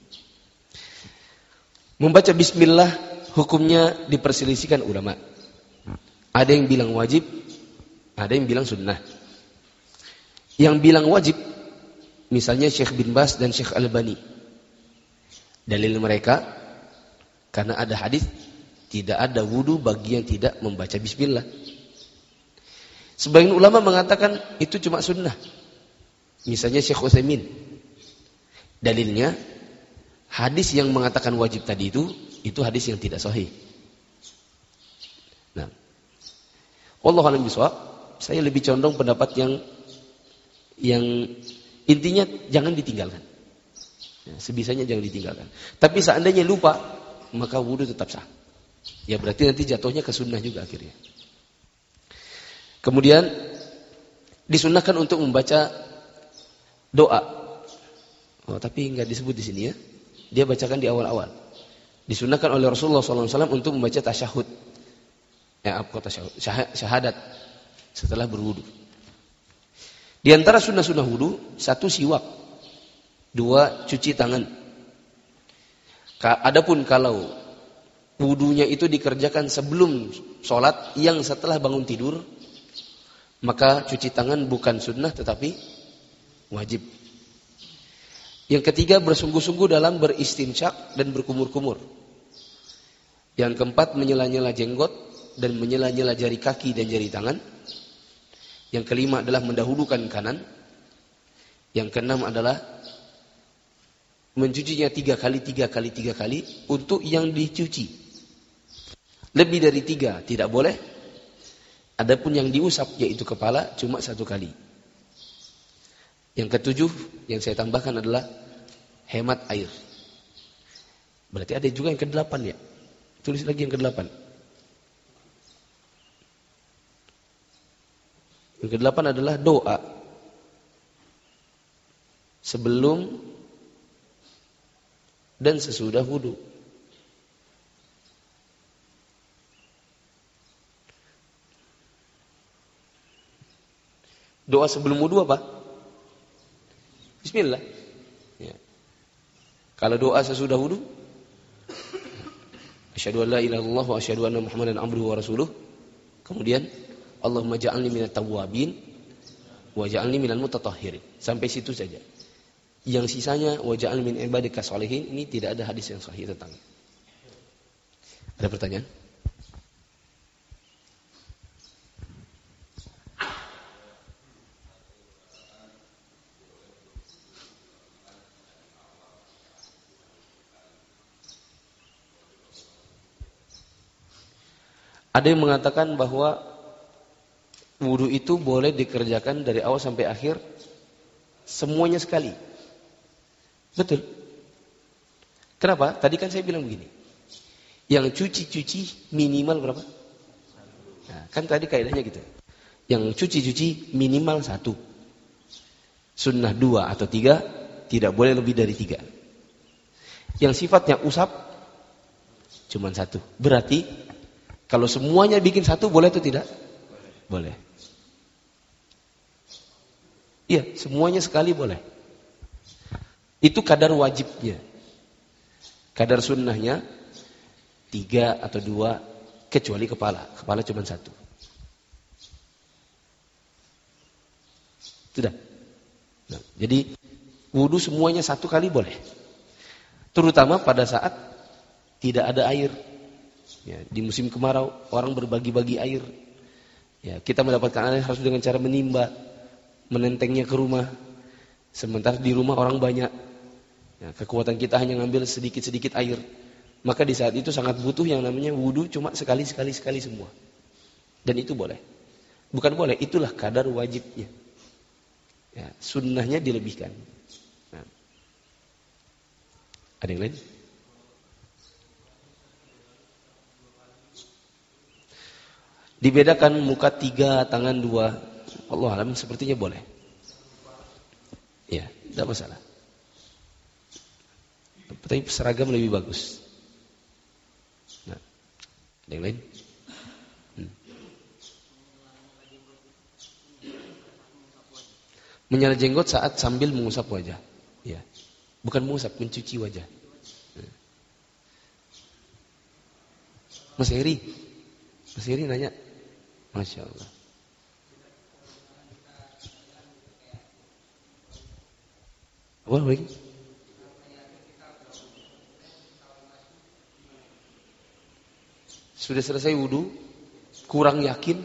Membaca bismillah hukumnya diperselisihkan ulama. Ada yang bilang wajib, ada yang bilang sunnah. Yang bilang wajib, misalnya Syekh bin Bas dan Syekh Albani. Dalil mereka, karena ada hadis, tidak ada wudu bagi yang tidak membaca bismillah. Sebagian ulama mengatakan itu cuma sunnah. Misalnya Syekh Utsaimin. Dalilnya hadis yang mengatakan wajib tadi itu itu hadis yang tidak sahih. Nah, wallahu a'lam bishawab, saya lebih condong pendapat yang yang intinya jangan ditinggalkan. Ya, sebisanya jangan ditinggalkan. Tapi seandainya lupa, maka wudu tetap sah. Ya berarti nanti jatuhnya ke sunnah juga akhirnya. Kemudian disunahkan untuk membaca doa. Oh, tapi enggak disebut di sini ya. Dia bacakan di awal-awal. Disunahkan oleh Rasulullah shallallahu alaihi wasallam untuk membaca tasyahud. Ya, apa tasyahud? Syahadat setelah berwudu. Di antara sunnah-sunnah wudu, satu siwak, dua cuci tangan. Adapun kalau wudunya itu dikerjakan sebelum sholat, yang setelah bangun tidur, maka cuci tangan bukan sunnah tetapi wajib. Yang ketiga, bersungguh-sungguh dalam beristinsyak dan berkumur-kumur. Yang keempat, menyela-nyela jenggot dan menyela-nyela jari kaki dan jari tangan. Yang kelima adalah mendahulukan kanan. Yang keenam adalah mencucinya tiga kali, tiga kali, tiga kali untuk yang dicuci. Lebih dari tiga tidak boleh. Adapun yang diusap yaitu kepala cuma satu kali. Yang ketujuh yang saya tambahkan adalah hemat air. Berarti ada juga yang kedelapan ya. Tulis lagi yang kedelapan. Yang kedelapan adalah doa. sebelum dan sesudah wudu. Doa sebelum wudu apa? Bismillah. Ya. Kalau doa sesudah wudu, asyhadu an la ilaha illallah wa asyhadu anna Muhammadan abduhu wa rasuluh. Kemudian Allahumma ja'alni minat tawwabin wa ja'alni minal mutatahhirin. Sampai situ saja. Yang sisanya wa ja'alni min ibadika sholihin, ini tidak ada hadis yang sahih tentang. Ada pertanyaan? Ada yang mengatakan bahwa wudu itu boleh dikerjakan dari awal sampai akhir semuanya sekali. Betul. Kenapa? Tadi kan saya bilang begini. Yang cuci-cuci minimal berapa? Nah, kan tadi kaidahnya gitu. Yang cuci-cuci minimal satu. Sunnah dua atau tiga, tidak boleh lebih dari tiga. Yang sifatnya usap, cuma satu. Berarti kalau semuanya bikin satu, boleh atau tidak? Boleh. Iya, semuanya sekali boleh. Itu kadar wajibnya. Kadar sunnahnya tiga atau dua, kecuali kepala. Kepala cuma satu. Sudah. Nah, jadi wudu semuanya satu kali boleh. Terutama pada saat tidak ada air. Ya, di musim kemarau orang berbagi-bagi air. Ya, kita mendapatkan air harus dengan cara menimba, menentengnya ke rumah. Sementara di rumah orang banyak. Ya, kekuatan kita hanya ngambil sedikit-sedikit air. Maka di saat itu sangat butuh yang namanya wudu cuma sekali-sekali-sekali semua. Dan itu boleh. Bukan boleh, itulah kadar wajibnya. Ya, sunnahnya dilebihkan. Nah. Ada yang lain? Dibedakan muka tiga, tangan dua. Allah alam sepertinya boleh. Ya, tidak masalah. Tapi seragam lebih bagus. Nah, ada yang lain? Hmm. Menyala jenggot saat sambil mengusap wajah. Ya, bukan mengusap, mencuci wajah. Hmm. Mas Heri, Mas Heri nanya. Masya Allah. Apa lagi? Sudah selesai wudu, kurang yakin.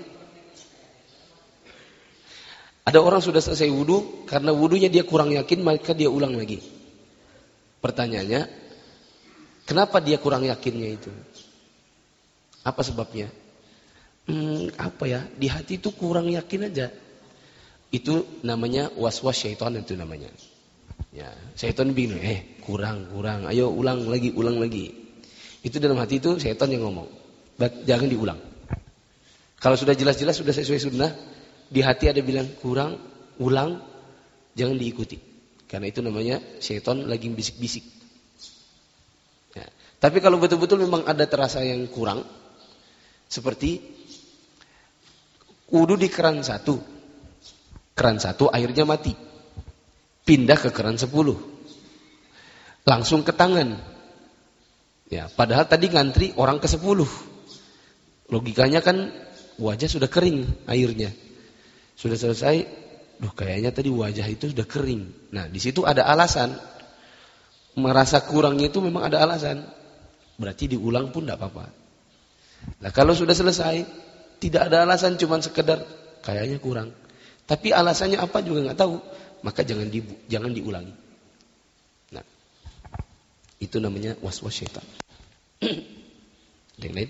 Ada orang sudah selesai wudu, karena wudunya dia kurang yakin, maka dia ulang lagi. Pertanyaannya, kenapa dia kurang yakinnya itu? Apa sebabnya? Hmm, apa ya, di hati itu kurang yakin aja. Itu namanya was-was syaitan, itu namanya. Ya, syaitan bingung, eh kurang, kurang, ayo ulang lagi, ulang lagi. Itu dalam hati itu syaitan yang ngomong, jangan diulang. Kalau sudah jelas-jelas, sudah sesuai sunnah, di hati ada bilang kurang, ulang, jangan diikuti. Karena itu namanya syaitan lagi bisik-bisik. Ya. Tapi kalau betul-betul memang ada terasa yang kurang, seperti wudu di keran satu. Keran satu airnya mati. Pindah ke keran sepuluh. Langsung ke tangan. Ya, padahal tadi ngantri orang ke sepuluh. Logikanya kan wajah sudah kering airnya. Sudah selesai, duh kayaknya tadi wajah itu sudah kering. Nah, di situ ada alasan. Merasa kurangnya itu memang ada alasan. Berarti diulang pun tidak apa-apa. Nah, kalau sudah selesai, tidak ada alasan, cuma sekedar kayaknya kurang. Tapi alasannya apa juga nggak tahu, maka jangan di, jangan diulangi. Nah, itu namanya was-was syaitan. Ada yang lain?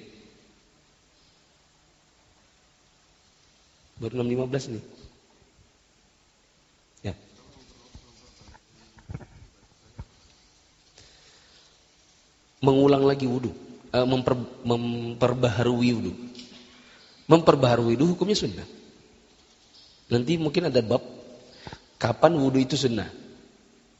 Baru enam lima belas nih. Ya. Mengulang lagi wudu, memper, memperbaharui wudu. Memperbaharui wudu hukumnya sunnah. Nanti mungkin ada bab kapan wudu itu sunnah.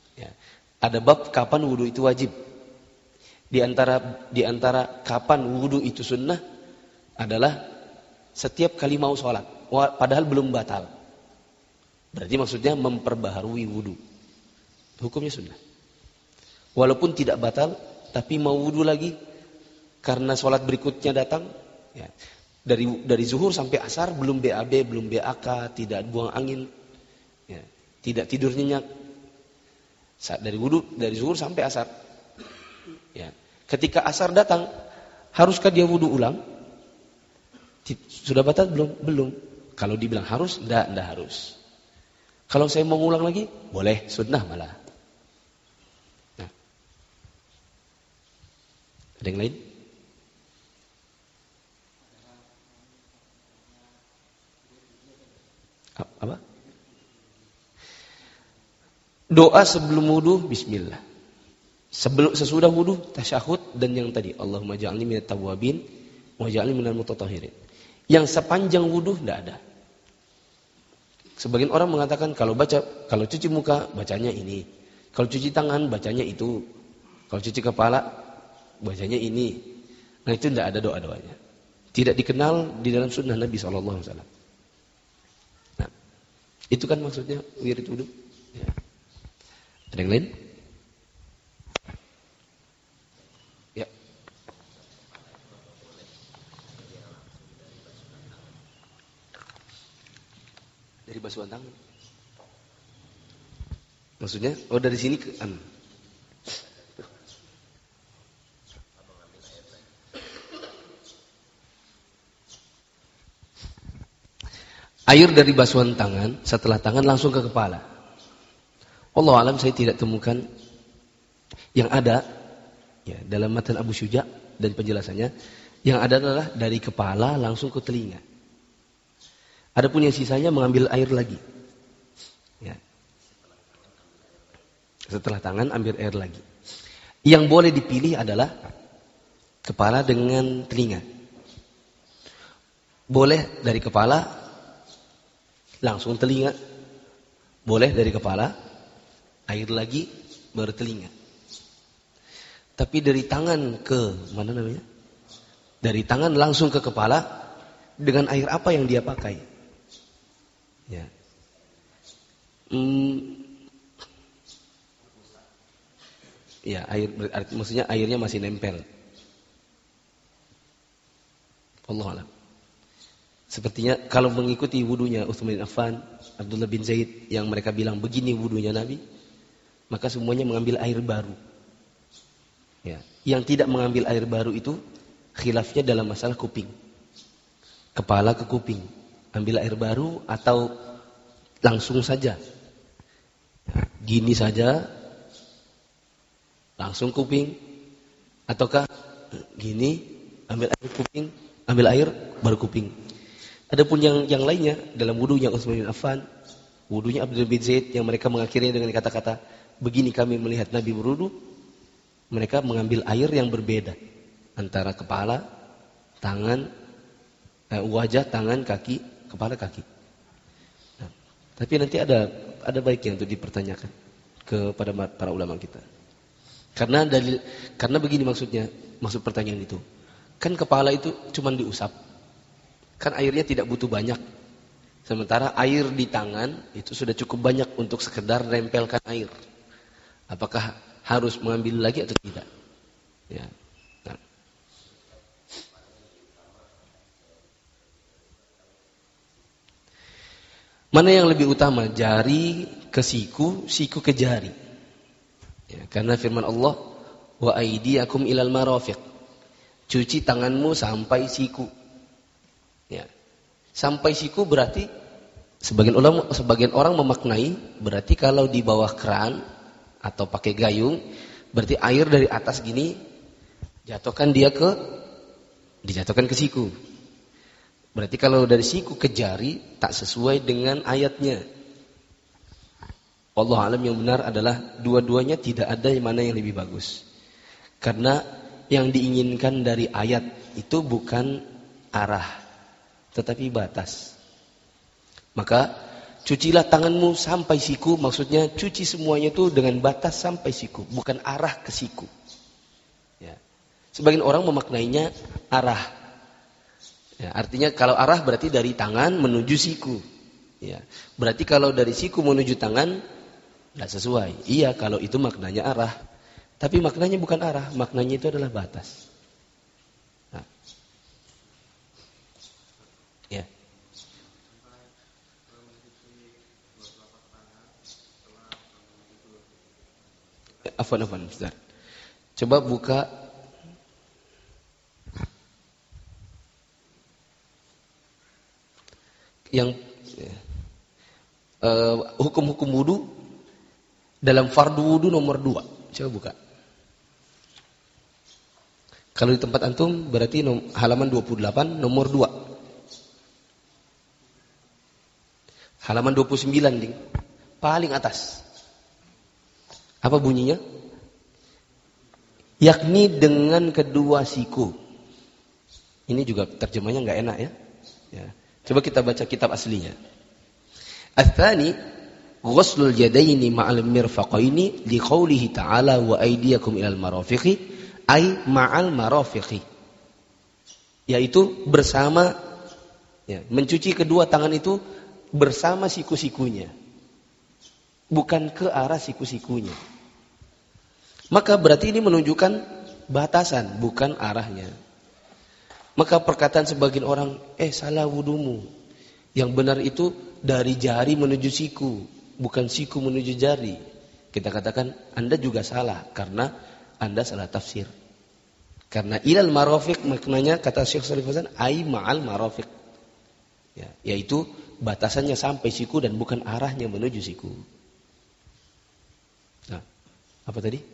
Ada bab kapan wudu itu wajib. Di antara di antara kapan wudu itu sunnah adalah setiap kali mau sholat, padahal belum batal. Berarti maksudnya memperbaharui wudu. Hukumnya sunnah. Walaupun tidak batal, tapi mau wudu lagi karena sholat berikutnya datang. Ya. Dari dari zuhur sampai asar belum B A B, belum B A K, tidak buang angin, ya. Tidak tidur nyenyak. Dari wudu dari zuhur sampai asar. Ya. Ketika asar datang, haruskah dia wudu ulang? Sudah batal belum? Belum. Kalau dibilang harus, enggak, enggak harus. Kalau saya mau ulang lagi, boleh, sunnah malah. Nah. Ada yang lain? Apa? Doa sebelum wudu, bismillah. Sebelum sesudah wudu, tasyahud, dan yang tadi, Allahumma ja'alni minat tawwabin wa ja'alni minal mutatahhirin. Yang sepanjang wudu tidak ada. Sebagian orang mengatakan kalau baca, kalau cuci muka bacanya ini, kalau cuci tangan bacanya itu, kalau cuci kepala bacanya ini. Nah itu tidak ada doa-doanya. Tidak dikenal di dalam sunnah Nabi shallallahu alaihi wasallam. Nah, itu kan maksudnya wirid wudu. Ya. Ada yang lain? Ya. Dari basuhan tangan. Maksudnya, oh dari sini ke an. Air dari basuhan tangan, setelah tangan langsung ke kepala. Allah alam, saya tidak temukan yang ada ya, dalam matan Abu Syuja dan penjelasannya. Yang ada adalah dari kepala langsung ke telinga. Adapun yang sisanya mengambil air lagi. Ya. Setelah tangan ambil air lagi. Yang boleh dipilih adalah kepala dengan telinga. Boleh dari kepala langsung telinga. Boleh dari kepala air lagi baru telinga. Tapi dari tangan ke mana namanya? Dari tangan langsung ke kepala dengan air apa yang dia pakai? Ya. Hmm, ya air berarti maksudnya airnya masih nempel. Allah alam. Sepertinya kalau mengikuti wudunya Utsman bin Affan, Abdullah bin Zaid yang mereka bilang begini wudunya Nabi, maka semuanya mengambil air baru. Ya. Yang tidak mengambil air baru itu khilafnya dalam masalah kuping. Kepala ke kuping. Ambil air baru atau langsung saja. Gini saja. Langsung kuping. Ataukah gini, ambil air kuping, ambil air baru kuping. Adapun yang yang lainnya dalam wudunya Utsman bin Affan, wudunya Abdullah bin Zaid yang mereka mengakhirinya dengan kata-kata begini kami melihat Nabi berwudu, mereka mengambil air yang berbeda antara kepala, tangan, eh, wajah, tangan, kaki, kepala, kaki. Nah, tapi nanti ada ada baiknya untuk dipertanyakan kepada para ulama kita. Karena dalil, karena begini maksudnya, maksud pertanyaan itu. Kan kepala itu cuma diusap. Kan airnya tidak butuh banyak. Sementara air di tangan itu sudah cukup banyak untuk sekedar nempelkan air. Apakah harus mengambil lagi atau tidak? Ya. Nah. Mana yang lebih utama? Jari ke siku, siku ke jari. Ya, karena firman Allah, wa aydiyakum ilal marafiq. Cuci tanganmu sampai siku. Ya. Sampai siku berarti sebagian ulama, sebagian orang memaknai berarti kalau di bawah keran atau pakai gayung, berarti air dari atas gini jatuhkan dia ke dijatuhkan ke siku. Berarti kalau dari siku ke jari tak sesuai dengan ayatnya. Allah alam, yang benar adalah dua-duanya tidak ada yang mana yang lebih bagus. Karena yang diinginkan dari ayat itu bukan arah, tetapi batas. Maka cucilah tanganmu sampai siku, maksudnya cuci semuanya itu dengan batas sampai siku, bukan arah ke siku. Ya. Sebagian orang memaknainya arah. Ya, artinya kalau arah berarti dari tangan menuju siku. Ya. Berarti kalau dari siku menuju tangan tidak sesuai. Iya, kalau itu maknanya arah. Tapi maknanya bukan arah, maknanya itu adalah batas. Nah. Ya. Afwan, afwan, Ustaz. Coba buka yang uh, hukum-hukum wudu dalam fardu wudu nomor dua. Coba buka. Kalau di tempat antum berarti nom, halaman dua puluh delapan nomor dua. Halaman dua puluh sembilan ding. Paling atas. Apa bunyinya? Yakni dengan kedua siku. Ini juga terjemahnya enggak enak ya. Ya. Coba kita baca kitab aslinya. Ats-tsani ghuslul yadaini ma'al mirfaqaini liqaulihi ta'ala wa aydiyakum ilal marafiqi ay ma'al marafiqi. Yaitu bersama ya, mencuci kedua tangan itu bersama siku-sikunya. Bukan ke arah siku-sikunya. Maka berarti ini menunjukkan batasan, bukan arahnya. Maka perkataan sebagian orang, eh salah wudumu. Yang benar itu dari jari menuju siku, bukan siku menuju jari. Kita katakan, Anda juga salah, karena Anda salah tafsir. Karena ilal marafiq maknanya, kata Syekh Shalih Fauzan, ai ma'al marafiq. Ya, yaitu batasannya sampai siku dan bukan arahnya menuju siku. Nah, apa tadi?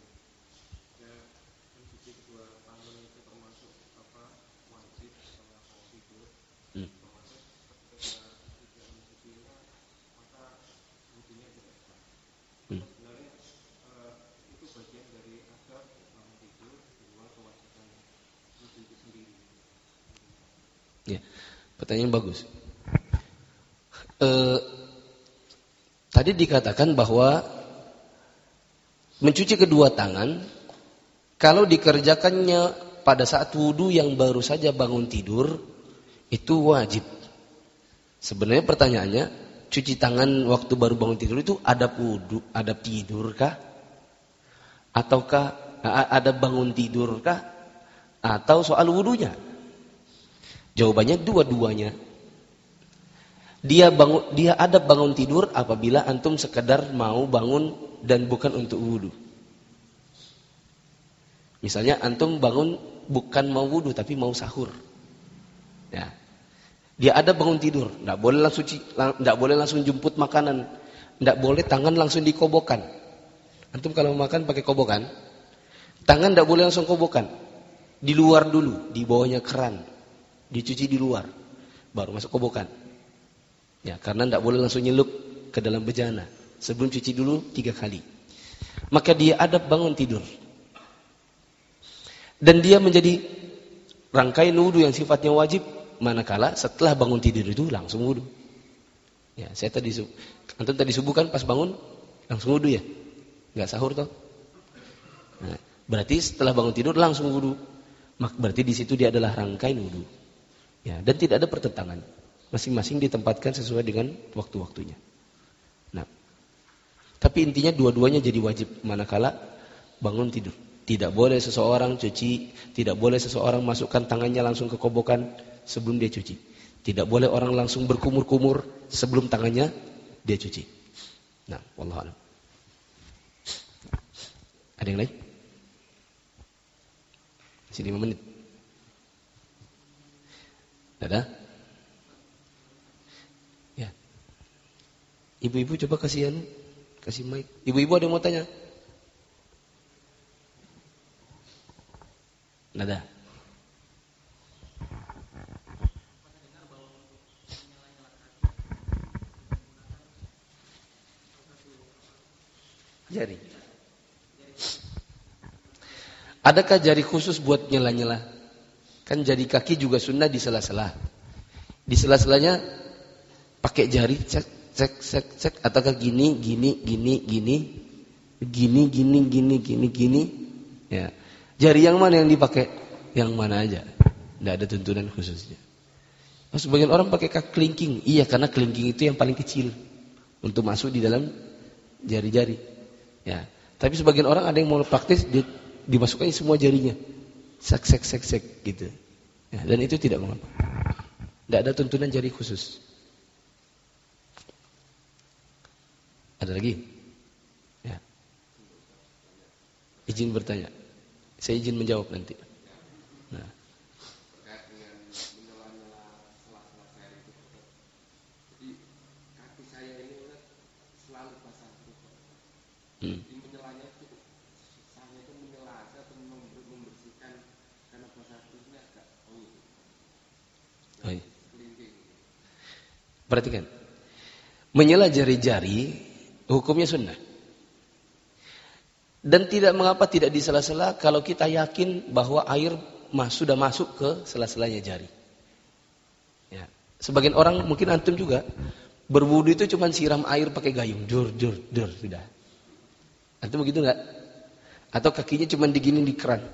Ya, pertanyaan bagus. E, tadi dikatakan bahwa mencuci kedua tangan kalau dikerjakannya pada saat wudu yang baru saja bangun tidur itu wajib. Sebenarnya pertanyaannya, cuci tangan waktu baru bangun tidur itu adab wudu, adab tidur kah? Ataukah ada bangun tidur kah? Atau soal wudunya? Jawabannya dua-duanya. Dia bangun, dia ada bangun tidur apabila antum sekedar mau bangun dan bukan untuk wudu. Misalnya antum bangun bukan mau wudu tapi mau sahur. Ya. Dia ada bangun tidur, enggak boleh langsung enggak boleh langsung jemput makanan, enggak boleh tangan langsung dikobokan. Antum kalau makan pakai kobokan, tangan enggak boleh langsung kobokan. Di luar dulu, di bawahnya keran. Dicuci di luar, baru masuk kobokan. Ya, karena tidak boleh langsung nyelup ke dalam bejana. Sebelum cuci dulu tiga kali. Maka dia adab bangun tidur. Dan dia menjadi rangkaian wudu yang sifatnya wajib, manakala setelah bangun tidur itu langsung wudu. Ya, saya tadi antum tadi subuh kan pas bangun langsung wudu ya, nggak sahur toh. Nah, berarti setelah bangun tidur langsung wudu. Mak berarti di situ dia adalah rangkaian wudu. Ya, dan tidak ada pertentangan. Masing-masing ditempatkan sesuai dengan waktu-waktunya. Nah, tapi intinya dua-duanya jadi wajib manakala bangun tidur. Tidak boleh seseorang cuci, tidak boleh seseorang masukkan tangannya langsung ke kobokan sebelum dia cuci. Tidak boleh orang langsung berkumur-kumur sebelum tangannya dia cuci. Nah, wallahu a'lam. Ada yang lain? Masih lima menit. Ada? Ya. Ibu-ibu coba kasih anu, kasih mic. Ibu-ibu ada yang mau tanya? Nada. Jari. Adakah jari khusus buat nyela-nyela? Kan jari kaki juga sunnah di sela-sela. Di sela-selanya pakai jari sek sek sek ataukah gini gini gini gini gini gini gini gini gini ya. Jari yang mana yang dipakai? Yang mana aja. Tidak ada tuntunan khususnya. Nah, sebagian orang pakai kelingking. Iya, karena kelingking itu yang paling kecil untuk masuk di dalam jari-jari. Ya. Tapi sebagian orang ada yang mau praktis di, dimasukkan semua jarinya. Sek sek sek sek gitu. Ya, dan itu tidak mengapa. Tidak ada tuntunan jari khusus. Ada lagi? Ya. Izin bertanya. Saya izin menjawab nanti. Nah.
Terkait dengan menyela-nyela sela-sela saya itu, jadi kaki saya ini selalu basah terus.
Hmm.
Jadi menyelanya itu, saya itu menyela atau membersihkan karena basah terusnya agak oh.
Oh iya.
Kelingking.
Perhatikan. Menyela jari-jari hukumnya sunnah. Dan tidak mengapa tidak disela-sela kalau kita yakin bahwa air mas, sudah masuk ke sela-selanya jari. Ya. Sebagian orang mungkin antum juga berwudu itu cuma siram air pakai gayung, dur dur dur sudah. Antum begitu enggak? Atau kakinya cuma digini di keran.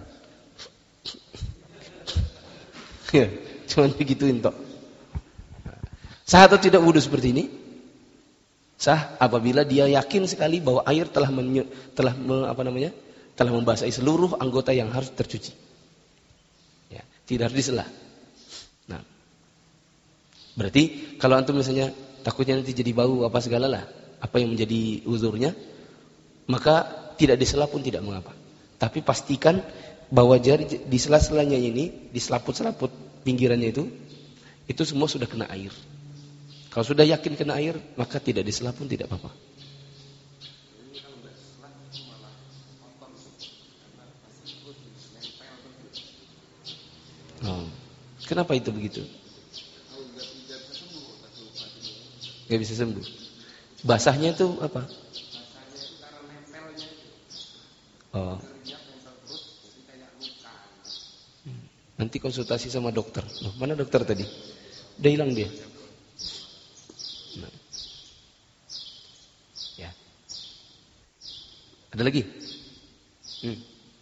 Ya, cuma digituin tok. Sah atau tidak wudu seperti ini? Sah apabila dia yakin sekali bahwa air telah menye, telah me, apa namanya? telah membasahi seluruh anggota yang harus tercuci. Ya, tidak harus disela. Nah. Berarti kalau antum misalnya takutnya nanti jadi bau apa segala lah, apa yang menjadi uzurnya, maka tidak disela pun tidak mengapa. Tapi pastikan bahwa jari di sela-selanya ini, di selaput-selaput pinggirannya itu, itu semua sudah kena air. Kalau sudah yakin kena air, maka tidak disela pun tidak apa-apa. Oh. Kenapa itu begitu? Gak bisa sembuh. Basahnya itu apa? Oh. Nanti konsultasi sama dokter. Loh, mana dokter tadi? Udah hilang dia. Nah. Ya. Ada lagi? Hmm.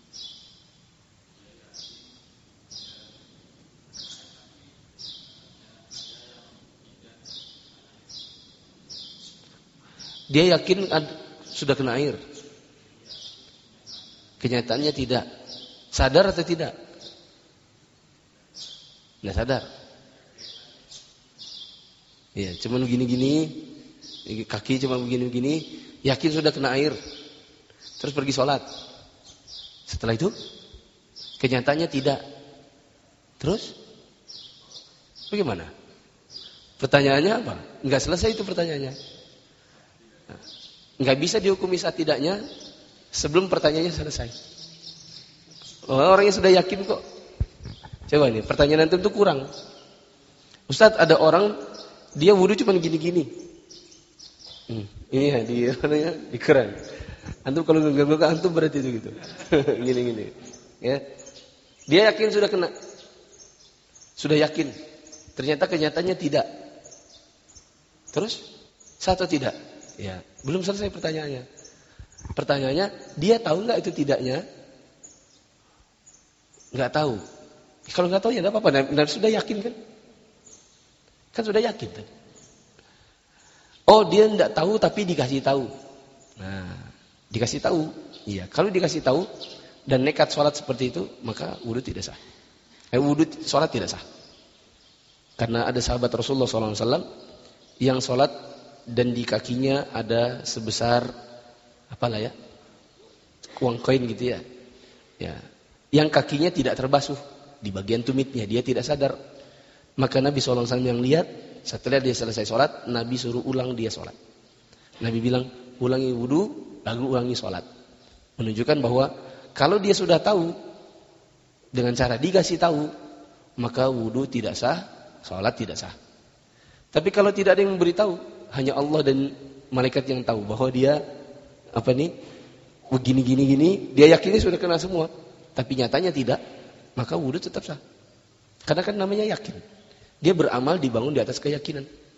Dia yakin ad, sudah kena air. Kenyataannya tidak. Sadar atau tidak? Nggak sadar. Ya, cuman begini-gini, kaki cuma begini-begini, yakin sudah kena air. Terus pergi sholat. Setelah itu, kenyataannya tidak. Terus, bagaimana? Pertanyaannya apa? Enggak selesai itu pertanyaannya. Nah, enggak bisa dihukumi saat tidaknya sebelum pertanyaannya selesai. Oh, orang yang sudah yakin kok. Coba ini, pertanyaan antum itu kurang. Ustaz, ada orang dia wudu cuma gini-gini. Hmm, ini ya di mana di keran. Antum kalau enggak enggak antum berarti itu gitu. Gini-gini. Ya. Dia yakin sudah kena. Sudah yakin. Ternyata kenyataannya tidak. Terus sah atau tidak? Ya, belum selesai pertanyaannya. Pertanyaannya, dia tahu enggak itu tidaknya? Enggak tahu. Kalau enggak tahu ya enggak apa-apa. Dan sudah yakin kan? Kan sudah yakin kan? Oh, dia enggak tahu tapi dikasih tahu. Nah, dikasih tahu. Iya, kalau dikasih tahu dan nekat sholat seperti itu, maka wudu tidak sah. Eh, wudu sholat tidak sah. Karena ada sahabat Rasulullah shallallahu alaihi wasallam yang sholat dan di kakinya ada sebesar apalah ya, uang koin gitu ya. Ya, yang kakinya tidak terbasuh di bagian tumitnya, dia tidak sadar. Maka Nabi shallallahu alaihi wasallam yang lihat, setelah dia selesai sholat, Nabi suruh ulang dia sholat. Nabi bilang, ulangi wudu, lalu ulangi sholat. Menunjukkan bahwa kalau dia sudah tahu, dengan cara dikasih tahu, maka wudu tidak sah, sholat tidak sah. Tapi kalau tidak ada yang memberitahu, hanya Allah dan malaikat yang tahu bahwa dia apa nih, begini gini gini, dia yakinnya sudah kena semua, tapi nyatanya tidak, maka wudu tetap sah. Karena kan namanya yakin. Dia beramal dibangun di atas keyakinan.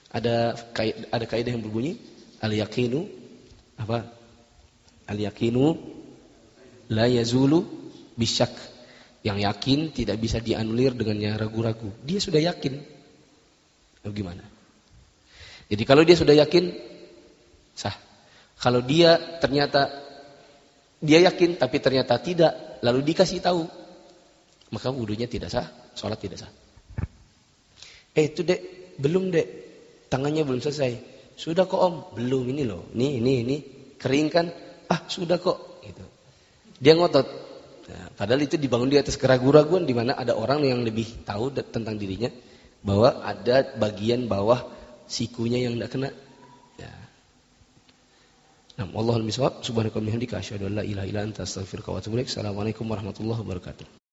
Ada ada kaidah yang berbunyi al-yaqinu apa? Al-yaqinu la yazulu bisyak. Yang yakin tidak bisa dianulir dengannya ragu-ragu. Dia sudah yakin. Bagaimana? Jadi kalau dia sudah yakin sah. Kalau dia ternyata dia yakin tapi ternyata tidak, lalu dikasih tahu, maka wudunya tidak sah, sholat tidak sah. Eh itu dek, belum dek, tangannya belum selesai. Sudah kok om, belum ini loh, ini ini ini kering kan? Ah sudah kok. Gitu. Dia ngotot. Nah, padahal itu dibangun di atas keraguan-raguan di mana ada orang yang lebih tahu tentang dirinya bahwa ada bagian bawah sikunya yang tidak kena. Ya. Nah, Allahul miswab subhanakallahumma wa bihamdika asyhadu an la ilaha illa anta astaghfiruka wa atubu ilaik. Assalamualaikum warahmatullahi wabarakatuh.